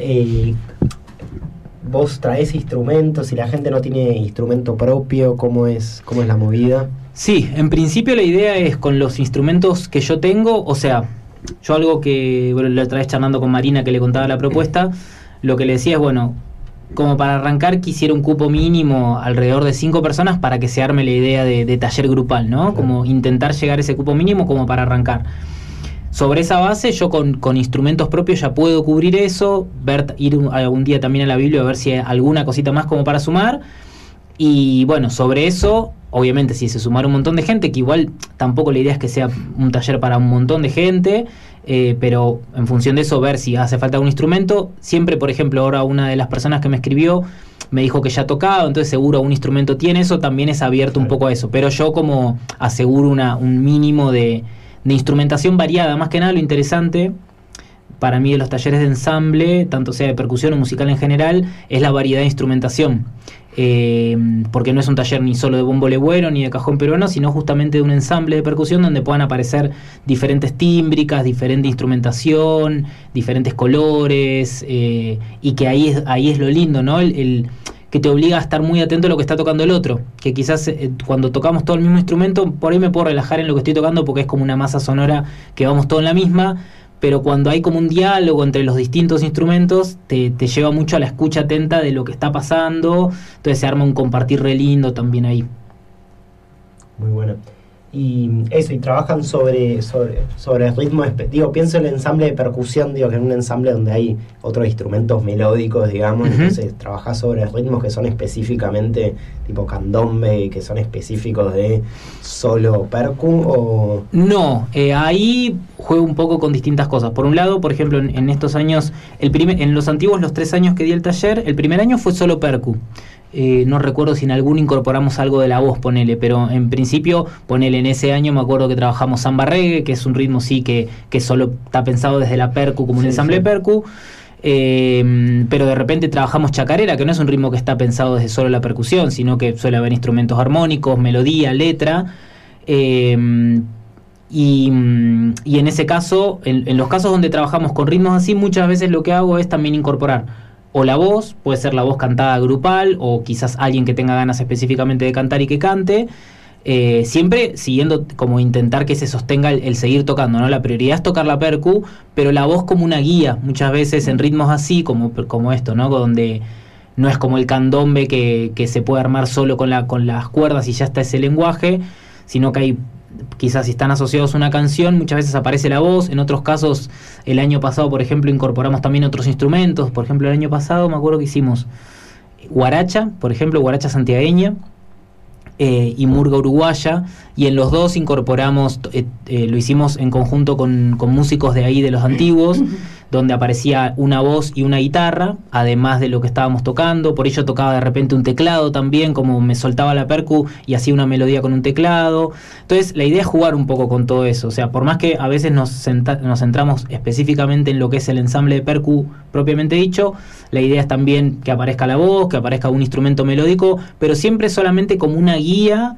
Vos traés instrumentos y la gente no tiene instrumento propio, ¿cómo es la movida? Sí, en principio la idea es con los instrumentos que yo tengo, o sea, yo algo que, bueno, la otra vez charlando con Marina que le contaba la propuesta, lo que le decía es, bueno, como para arrancar quisiera un cupo mínimo alrededor de 5 personas para que se arme la idea de taller grupal, ¿no? Claro. Como intentar llegar a ese cupo mínimo como para arrancar. Sobre esa base yo con instrumentos propios ya puedo cubrir eso, ir algún día también a la Biblia a ver si hay alguna cosita más como para sumar. Y bueno, sobre eso, obviamente si se sumara un montón de gente, que igual tampoco la idea es que sea un taller para un montón de gente, pero en función de eso ver si hace falta algún instrumento. Siempre, por ejemplo, ahora una de las personas que me escribió me dijo que ya tocaba, entonces seguro un instrumento tiene, eso también es abierto un poco a eso, pero yo como aseguro un mínimo de instrumentación variada. Más que nada lo interesante para mí de los talleres de ensamble, tanto sea de percusión o musical en general, es la variedad de instrumentación. Porque no es un taller ni solo de bombo legüero ni de cajón peruano, sino justamente de un ensamble de percusión donde puedan aparecer diferentes tímbricas, diferente instrumentación, diferentes colores, y que ahí es lo lindo, ¿no? El que te obliga a estar muy atento a lo que está tocando el otro, que quizás cuando tocamos todo el mismo instrumento, por ahí me puedo relajar en lo que estoy tocando porque es como una masa sonora que vamos todos en la misma, pero cuando hay como un diálogo entre los distintos instrumentos, te lleva mucho a la escucha atenta de lo que está pasando, entonces se arma un compartir re lindo también ahí. Muy bueno. Y eso, y trabajan sobre ritmos, pienso en el ensamble de percusión, que es un ensamble donde hay otros instrumentos melódicos, digamos, entonces trabajás sobre ritmos que son específicamente tipo candombe, que son específicos de solo percu, o... No, ahí juego un poco con distintas cosas. Por un lado, por ejemplo, en estos años, en los antiguos, los 3 años que di el taller, el primer año fue solo percu. No recuerdo si en alguno incorporamos algo de la voz, ponele, pero en principio, ponele, en ese año me acuerdo que trabajamos samba reggae, que es un ritmo sí que solo está pensado desde la percu como un ensamble de percu, pero de repente trabajamos chacarera, que no es un ritmo que está pensado desde solo la percusión, sino que suele haber instrumentos armónicos, melodía, letra, y en ese caso, en los casos donde trabajamos con ritmos así, muchas veces lo que hago es también incorporar o la voz, puede ser la voz cantada grupal, o quizás alguien que tenga ganas específicamente de cantar y que cante, siempre siguiendo como intentar que se sostenga el seguir tocando, ¿no? La prioridad es tocar la percu, pero la voz como una guía, muchas veces en ritmos así, como esto, ¿no? Donde no es como el candombe que se puede armar solo con las cuerdas y ya está ese lenguaje, sino que hay, quizás si están asociados a una canción, muchas veces aparece la voz. En otros casos, el año pasado, por ejemplo, incorporamos también otros instrumentos. Por ejemplo, el año pasado me acuerdo que hicimos guaracha, por ejemplo, guaracha santiagueña, y murga uruguaya, y en los dos incorporamos, lo hicimos en conjunto con músicos de ahí, de los antiguos, donde aparecía una voz y una guitarra, además de lo que estábamos tocando. Por ello tocaba de repente un teclado también, como me soltaba la percu y hacía una melodía con un teclado. Entonces la idea es jugar un poco con todo eso, o sea, por más que a veces nos centramos específicamente en lo que es el ensamble de percu propiamente dicho, la idea es también que aparezca la voz, que aparezca un instrumento melódico, pero siempre solamente como una guía,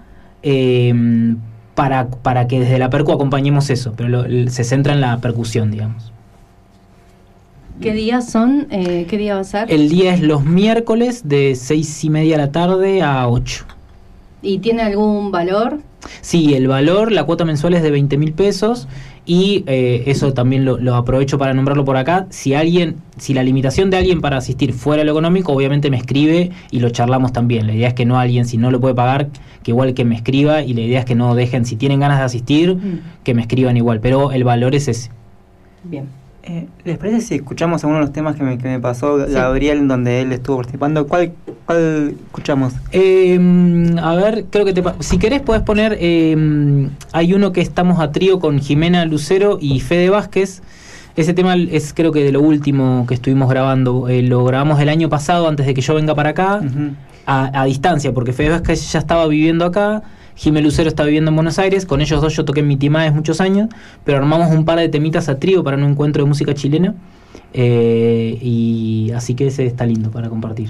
para que desde la percu acompañemos eso, pero se centra en la percusión, digamos. ¿Qué días son? ¿Qué día va a ser? El día es los miércoles de 6:30 de la tarde a 8. ¿Y tiene algún valor? Sí, el valor, la cuota mensual es de 20.000 pesos y eso también lo aprovecho para nombrarlo por acá. Si la limitación de alguien para asistir fuera de lo económico, obviamente me escribe y lo charlamos también. La idea es que no alguien, si no lo puede pagar, que igual que me escriba, y la idea es que no dejen, si tienen ganas de asistir, que me escriban igual, pero el valor es ese. Bien. ¿Les parece si escuchamos alguno de los temas que me pasó Gabriel, en donde él estuvo participando? ¿Cuál escuchamos? A ver, creo que si querés podés poner, hay uno que estamos a trío con Jimena Lucero y Fede Vázquez. Ese tema es creo que de lo último que estuvimos grabando. Lo grabamos el año pasado, antes de que yo venga para acá, a distancia, porque Fede Vázquez ya estaba viviendo acá, Jimena Lucero está viviendo en Buenos Aires. Con ellos dos yo toqué en Mitimaes muchos años, pero armamos un par de temitas a trío para un encuentro de música chilena, y así que ese está lindo para compartir.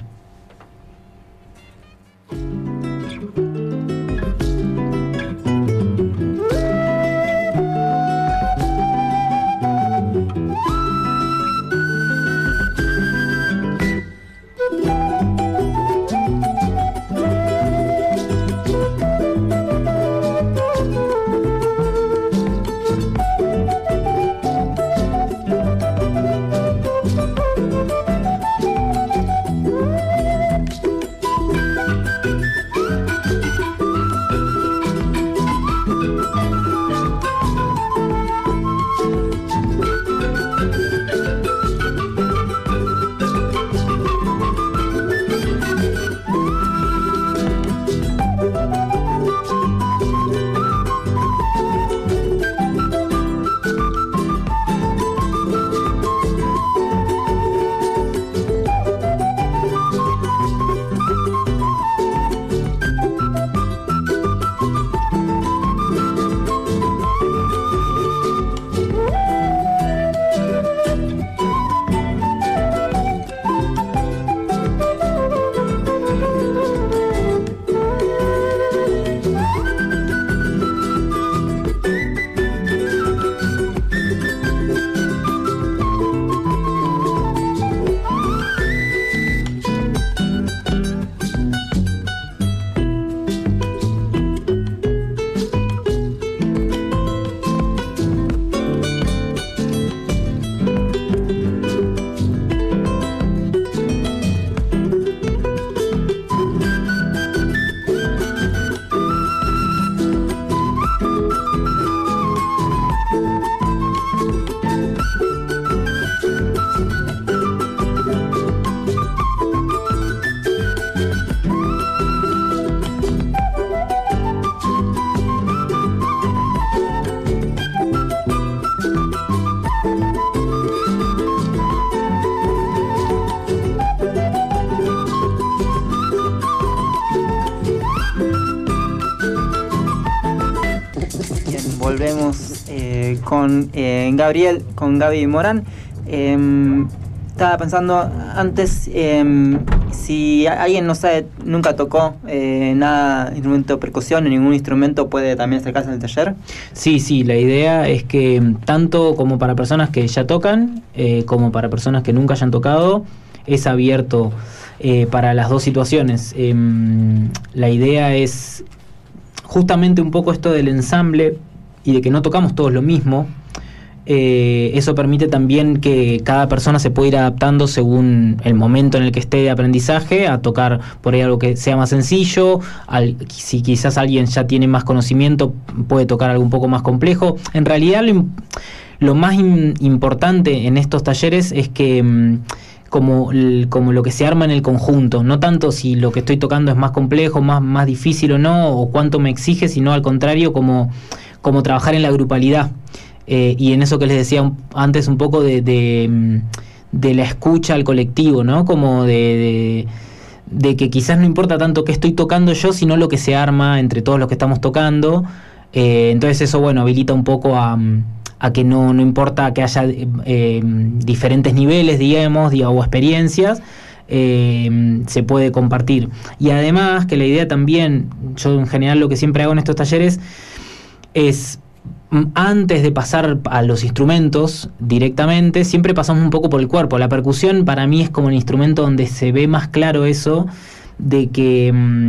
volvemos con Gabriel, con Gaby Morán. Estaba pensando antes si alguien no sabe, nunca tocó nada, instrumento de percusión o ningún instrumento, puede también acercarse al taller. Sí, la idea es que tanto como para personas que ya tocan, como para personas que nunca hayan tocado, es abierto para las dos situaciones. La idea es justamente un poco esto del ensamble y de que no tocamos todos lo mismo. Eso permite también que cada persona se pueda ir adaptando según el momento en el que esté de aprendizaje, a tocar por ahí algo que sea más sencillo. Si quizás alguien ya tiene más conocimiento, puede tocar algo un poco más complejo. En realidad lo más importante en estos talleres es que como lo que se arma en el conjunto, no tanto si lo que estoy tocando es más complejo, más difícil o no, o cuánto me exige, sino al contrario, como trabajar en la grupalidad. Y en eso que les decía antes un poco de la escucha al colectivo, ¿no? Como de que quizás no importa tanto qué estoy tocando yo, sino lo que se arma entre todos los que estamos tocando. Entonces eso, bueno, habilita un poco a que no importa que haya diferentes niveles, digamos, o experiencias, se puede compartir. Y además que la idea también, yo en general lo que siempre hago en estos talleres es, antes de pasar a los instrumentos directamente, siempre pasamos un poco por el cuerpo. La percusión para mí es como el instrumento donde se ve más claro eso, de que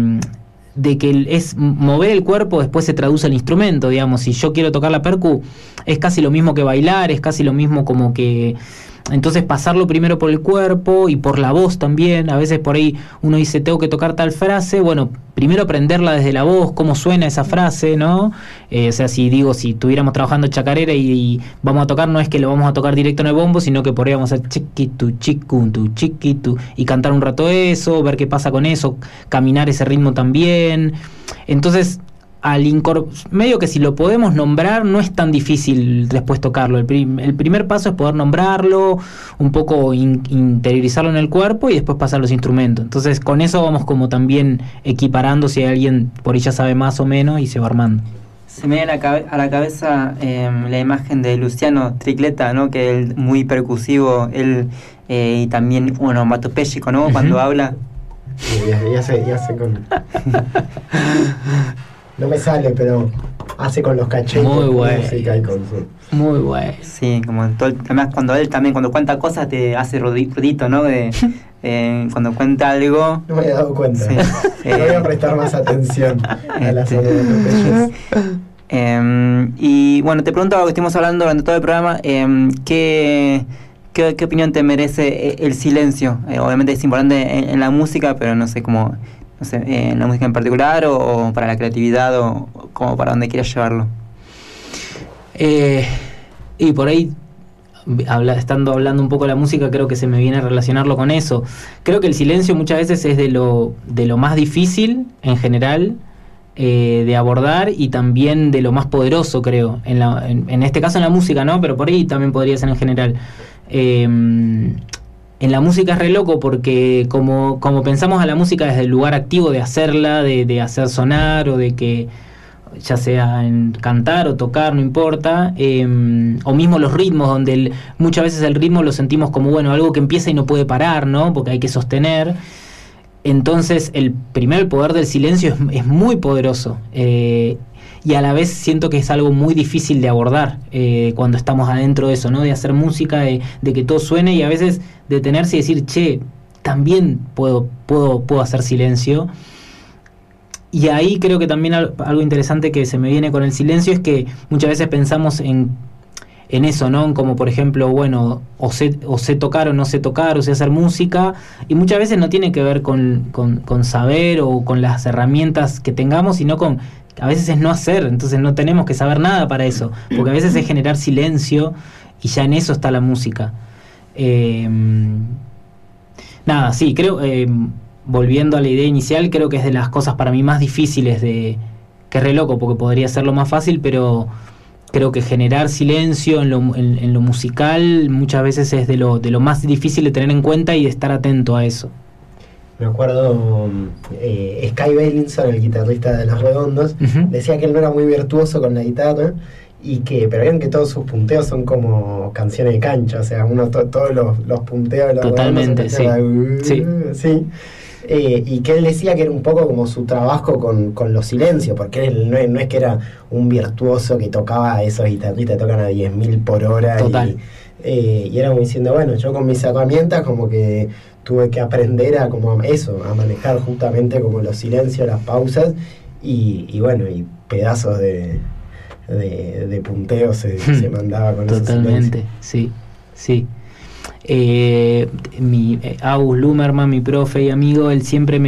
es mover el cuerpo, después se traduce al instrumento, digamos. Si yo quiero tocar la percu, es casi lo mismo que bailar, es casi lo mismo como que... Entonces pasarlo primero por el cuerpo y por la voz también. A veces por ahí uno dice, tengo que tocar tal frase. Bueno, primero aprenderla desde la voz, cómo suena esa frase, ¿no? O sea, si estuviéramos trabajando chacarera y vamos a tocar, no es que lo vamos a tocar directo en el bombo, sino que por ahí vamos a hacer chiquitu, chicuntu, chiquitu, y cantar un rato eso, ver qué pasa con eso, caminar ese ritmo también. Entonces, medio que si lo podemos nombrar, no es tan difícil después tocarlo. El primer paso es poder nombrarlo, un poco interiorizarlo en el cuerpo y después pasar los instrumentos. Entonces con eso vamos como también equiparando, si alguien por ahí ya sabe más o menos, y se va armando. Se me viene a la cabeza la imagen de Luciano Tricleta, ¿no? Que él muy percusivo, él y también onomatopéyico, ¿no? Cuando habla. Sí, ya sé con... No me sale, pero hace con los cachetes. Muy bueno. Muy bueno. Sí, como además cuando cuenta cosas te hace ruidito, ¿no? Cuando cuenta algo. No me he dado cuenta. Sí. No voy a prestar más atención a las onomatopeyas. Y bueno, te pregunto algo que estuvimos hablando durante todo el programa. ¿Qué opinión te merece el silencio? Obviamente es importante en la música, pero no sé cómo... No sé, en la música en particular o para la creatividad o como para donde quieras llevarlo. Y por ahí, estando hablando un poco de la música, creo que se me viene a relacionarlo con eso. Creo que el silencio muchas veces es de lo más difícil en general de abordar, y también de lo más poderoso, creo. En este caso en la música, ¿no? Pero por ahí también podría ser en general. En la música es re loco porque como pensamos a la música desde el lugar activo de hacerla, de hacer sonar, o de que ya sea en cantar o tocar, no importa, o mismo los ritmos, donde muchas veces el ritmo lo sentimos como algo que empieza y no puede parar, ¿no? Porque hay que sostener. Entonces el poder del silencio es muy poderoso, y a la vez siento que es algo muy difícil de abordar cuando estamos adentro de eso, ¿no? De hacer música, de que todo suene, y a veces detenerse y decir, che, también puedo hacer silencio. Y ahí creo que también algo interesante que se me viene con el silencio es que muchas veces pensamos en eso, ¿no? Como por ejemplo, o sé tocar o no sé tocar, o sé hacer música, y muchas veces no tiene que ver con saber o con las herramientas que tengamos, sino con... A veces es no hacer, entonces no tenemos que saber nada para eso, porque a veces es generar silencio, y ya en eso está la música. Nada, sí, creo, volviendo a la idea inicial, creo que es de las cosas para mí más difíciles que es re loco, porque podría ser lo más fácil, pero creo que generar silencio en lo musical muchas veces es de lo más difícil de tener en cuenta y de estar atento a eso. Me acuerdo, Sky Bellinson, el guitarrista de Los Redondos, decía que él no era muy virtuoso con la guitarra, pero vean que todos sus punteos son como canciones de cancha, o sea, todos los punteos de los totalmente, sí. Sí. Y que él decía que era un poco como su trabajo con los silencios, porque él no es que era un virtuoso que tocaba esos guitarristas que tocan a 10.000 por hora. Total. Y era como diciendo, bueno, yo con mis herramientas como que tuve que aprender a manejar justamente como los silencios, las pausas, y bueno, y pedazos de punteo se mandaba con esos silencios. Totalmente, sí. August Lumerman, mi profe y amigo, él siempre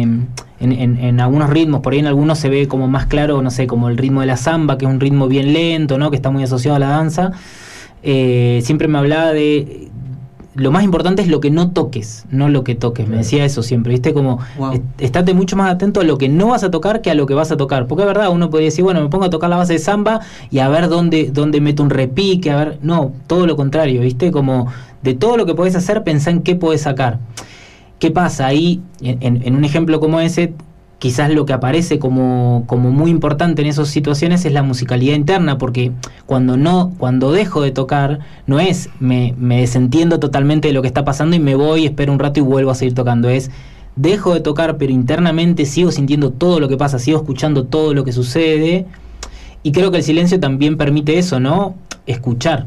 en algunos ritmos, por ahí en algunos se ve como más claro, no sé, como el ritmo de la samba, que es un ritmo bien lento, ¿no? Que está muy asociado a la danza. Siempre me hablaba de lo más importante es lo que no toques, no lo que toques. Me decía eso siempre, ¿viste? Como estate mucho más atento a lo que no vas a tocar que a lo que vas a tocar. Porque es verdad, uno podría decir, bueno, me pongo a tocar la base de samba y a ver dónde meto un repique, a ver. No, todo lo contrario, ¿viste? Como de todo lo que podés hacer, pensá en qué podés sacar. ¿Qué pasa? Ahí, en un ejemplo como ese, quizás lo que aparece como muy importante en esas situaciones es la musicalidad interna, porque cuando dejo de tocar, no es me desentiendo totalmente de lo que está pasando y me voy, espero un rato y vuelvo a seguir tocando, es dejo de tocar, pero internamente sigo sintiendo todo lo que pasa, sigo escuchando todo lo que sucede, y creo que el silencio también permite eso, ¿no? Escuchar.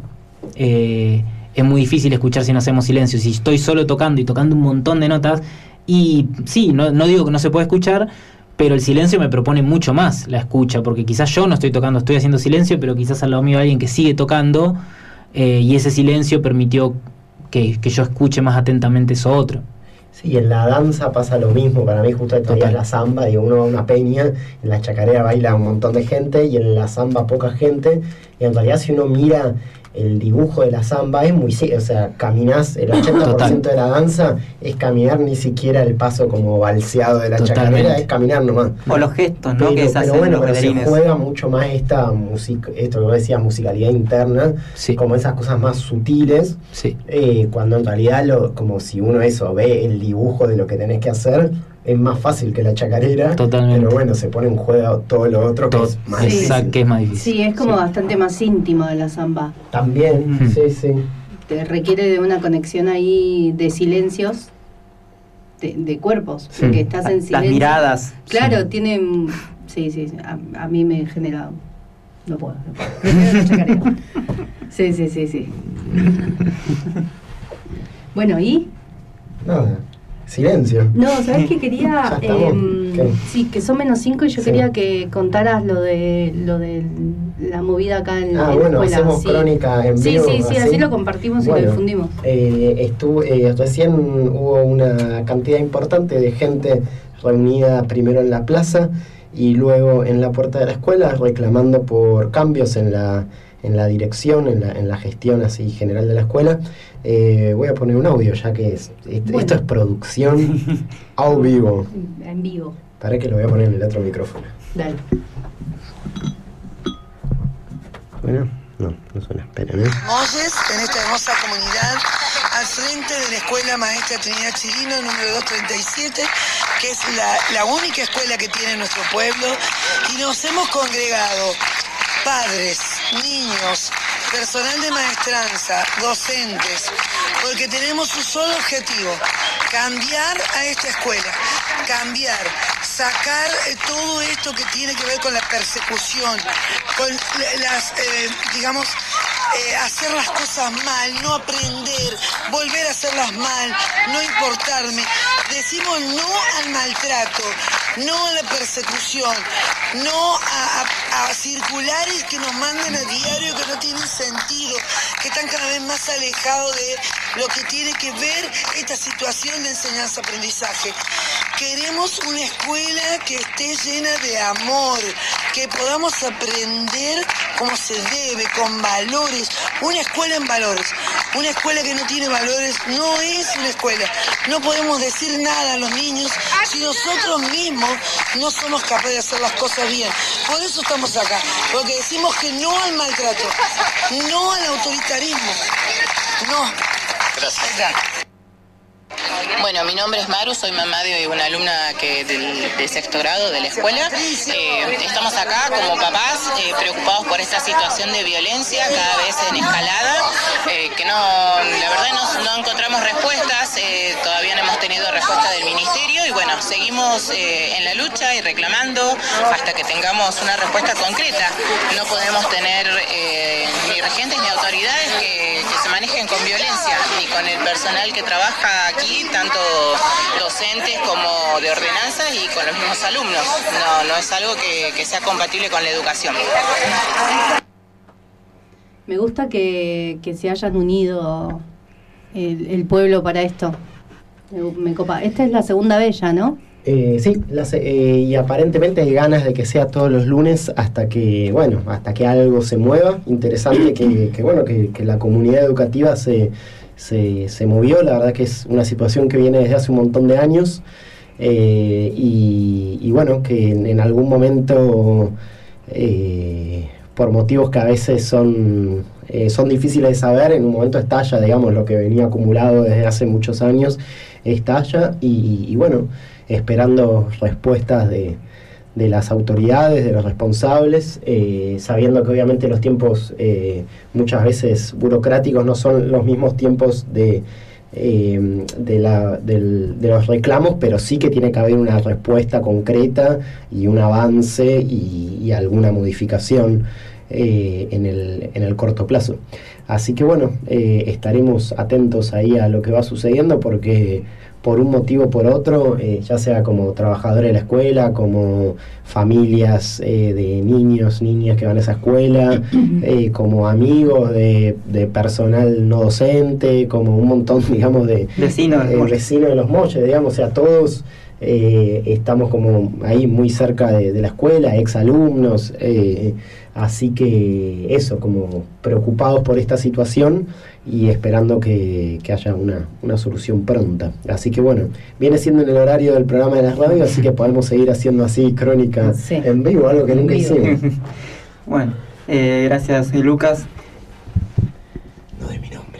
Es muy difícil escuchar si no hacemos silencio. Si estoy solo tocando y tocando un montón de notas, y sí, no digo que no se puede escuchar, pero el silencio me propone mucho más la escucha, porque quizás yo no estoy tocando, estoy haciendo silencio, pero quizás al lado mío hay alguien que sigue tocando, y ese silencio permitió que yo escuche más atentamente eso otro. Sí, en la danza pasa lo mismo. Para mí justo todavía es la samba, digo, uno va a una peña, en la chacarera baila un montón de gente y en la samba poca gente, y en realidad si uno mira el dibujo de la samba es muy, o sea, caminás, el 80% de la danza es caminar, ni siquiera el paso como balseado de la chacarera, es caminar nomás. O los gestos, ¿no? Pero se juega mucho más esta música, esto que vos decías, musicalidad interna, como esas cosas más sutiles, cuando en realidad como si uno ve el dibujo de lo que tenés que hacer, es más fácil que la chacarera. Totalmente. Pero bueno, se pone en juego todo lo otro que es más difícil. Que es más difícil. Sí, es como bastante más íntimo de la samba. También, sí. Te requiere de una conexión ahí de silencios, de cuerpos, porque estás en silencio. Las miradas. Claro, tienen... Sí, a mí me genera... No puedo. Prefiero la chacarera. Sí. Bueno, ¿y? Nada. Silencio. No, ¿sabés qué quería? Sí, que son -5 y yo quería que contaras lo de la movida acá en la escuela. Hacemos crónica en vivo. Sí, así lo compartimos y lo difundimos. Recién hubo una cantidad importante de gente reunida primero en la plaza y luego en la puerta de la escuela reclamando por cambios en la dirección, en la gestión así general de la escuela. Voy a poner un audio ya que esto es producción a vivo. En vivo. Para que lo voy a poner en el otro micrófono. Dale. Bueno, no suena, esperen, Molles, en esta hermosa comunidad, al frente de la Escuela Maestra Trinidad Chirino, número 237, que es la única escuela que tiene nuestro pueblo, y nos hemos congregado padres, niños, personal de maestranza, docentes, porque tenemos un solo objetivo: cambiar a esta escuela, sacar todo esto que tiene que ver con la persecución, con las, hacer las cosas mal, no aprender, volver a hacerlas mal, no importarme. Decimos no al maltrato, no a la persecución, no a circulares que nos mandan a diario que no tienen sentido, que están cada vez más alejados de lo que tiene que ver esta situación de enseñanza-aprendizaje. Queremos una escuela que esté llena de amor, que podamos aprender como se debe, con valores. Una escuela en valores. Una escuela que no tiene valores no es una escuela. No podemos decir nada a los niños si nosotros mismos no somos capaces de hacer las cosas bien. Por eso estamos acá, porque decimos que no al maltrato, no al autoritarismo. No. Gracias. Bueno, mi nombre es Maru, soy mamá de una alumna del sexto grado de la escuela. Estamos acá como papás preocupados por esta situación de violencia cada vez en escalada, que la verdad no encontramos respuestas, todavía no hemos tenido respuesta del ministerio y bueno, seguimos en la lucha y reclamando hasta que tengamos una respuesta concreta. No podemos tener ni regentes ni autoridades que se manejen con violencia, ni con el personal que trabaja aquí, tanto docentes como de ordenanzas y con los mismos alumnos. No es algo que sea compatible con la educación. Me gusta que se hayan unido el pueblo para esto. Me copa. Esta es la segunda vez ya, ¿no? Sí, y aparentemente hay ganas de que sea todos los lunes hasta que algo se mueva. Interesante que la comunidad educativa se movió. La verdad que es una situación que viene desde hace un montón de años y bueno, que en algún momento por motivos que a veces son difíciles de saber, en un momento estalla, digamos, lo que venía acumulado desde hace muchos años, estalla y bueno, esperando respuestas de las autoridades, de los responsables, sabiendo que obviamente los tiempos muchas veces burocráticos no son los mismos tiempos de los reclamos, pero sí que tiene que haber una respuesta concreta y un avance y alguna modificación en el corto plazo. Así que bueno, estaremos atentos ahí a lo que va sucediendo, porque por un motivo o por otro, ya sea como trabajadores de la escuela, como familias de niños, niñas que van a esa escuela, como amigos de personal no docente, como un montón, digamos, de vecinos de los Molles, digamos, o sea, todos estamos como ahí muy cerca de la escuela, exalumnos, así que eso, como preocupados por esta situación y esperando que haya una solución pronta. Así que bueno, viene siendo en el horario del programa de la radio, así que podemos seguir haciendo así crónicas en vivo, algo que nunca hicimos. Bueno, gracias, soy Lucas. No de mi nombre.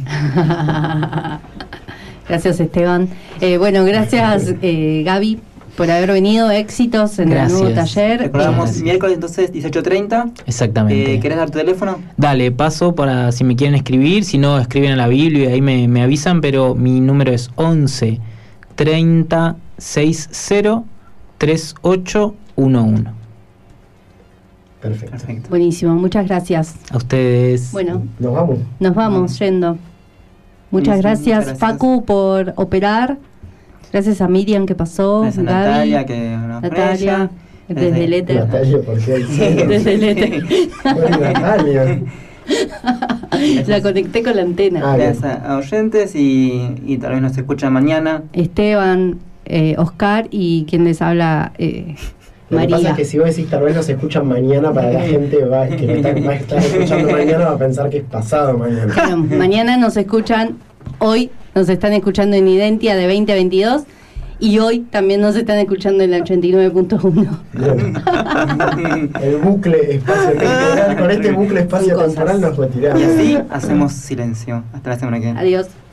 Gracias, Esteban. Bueno, gracias, Gaby, por haber venido. Éxitos en el nuevo taller. Recordamos miércoles entonces 18:30. Exactamente. ¿Querés dar tu teléfono? Dale, paso para si me quieren escribir. Si no, escriben a la Biblia y ahí me avisan. Pero mi número es 11 30 60 3811. Perfecto. Buenísimo, muchas gracias. A ustedes. Bueno, nos vamos yendo. Muchas gracias, Facu, por operar. Gracias a Miriam que pasó. Gracias a Gaby, Natalia, que nos Natalia, desde el éter. Natalia, ¿por qué? Desde el éter. Bueno, Natalia. La conecté con la antena. Gracias a oyentes y tal vez nos escuchan mañana. Esteban, Oscar y quien les habla, Lo María. que pasa es que si vos decís tal vez nos escuchan mañana, para la gente que va a estar escuchando mañana va a pensar que es pasado mañana. Claro, mañana nos escuchan, hoy nos están escuchando en Identia de 20 a 22 y hoy también nos están escuchando en la 89.1. El bucle espacio-temporal, con este bucle espacio-temporal nos retiramos. Y así hacemos silencio. Hasta la semana que viene. Adiós.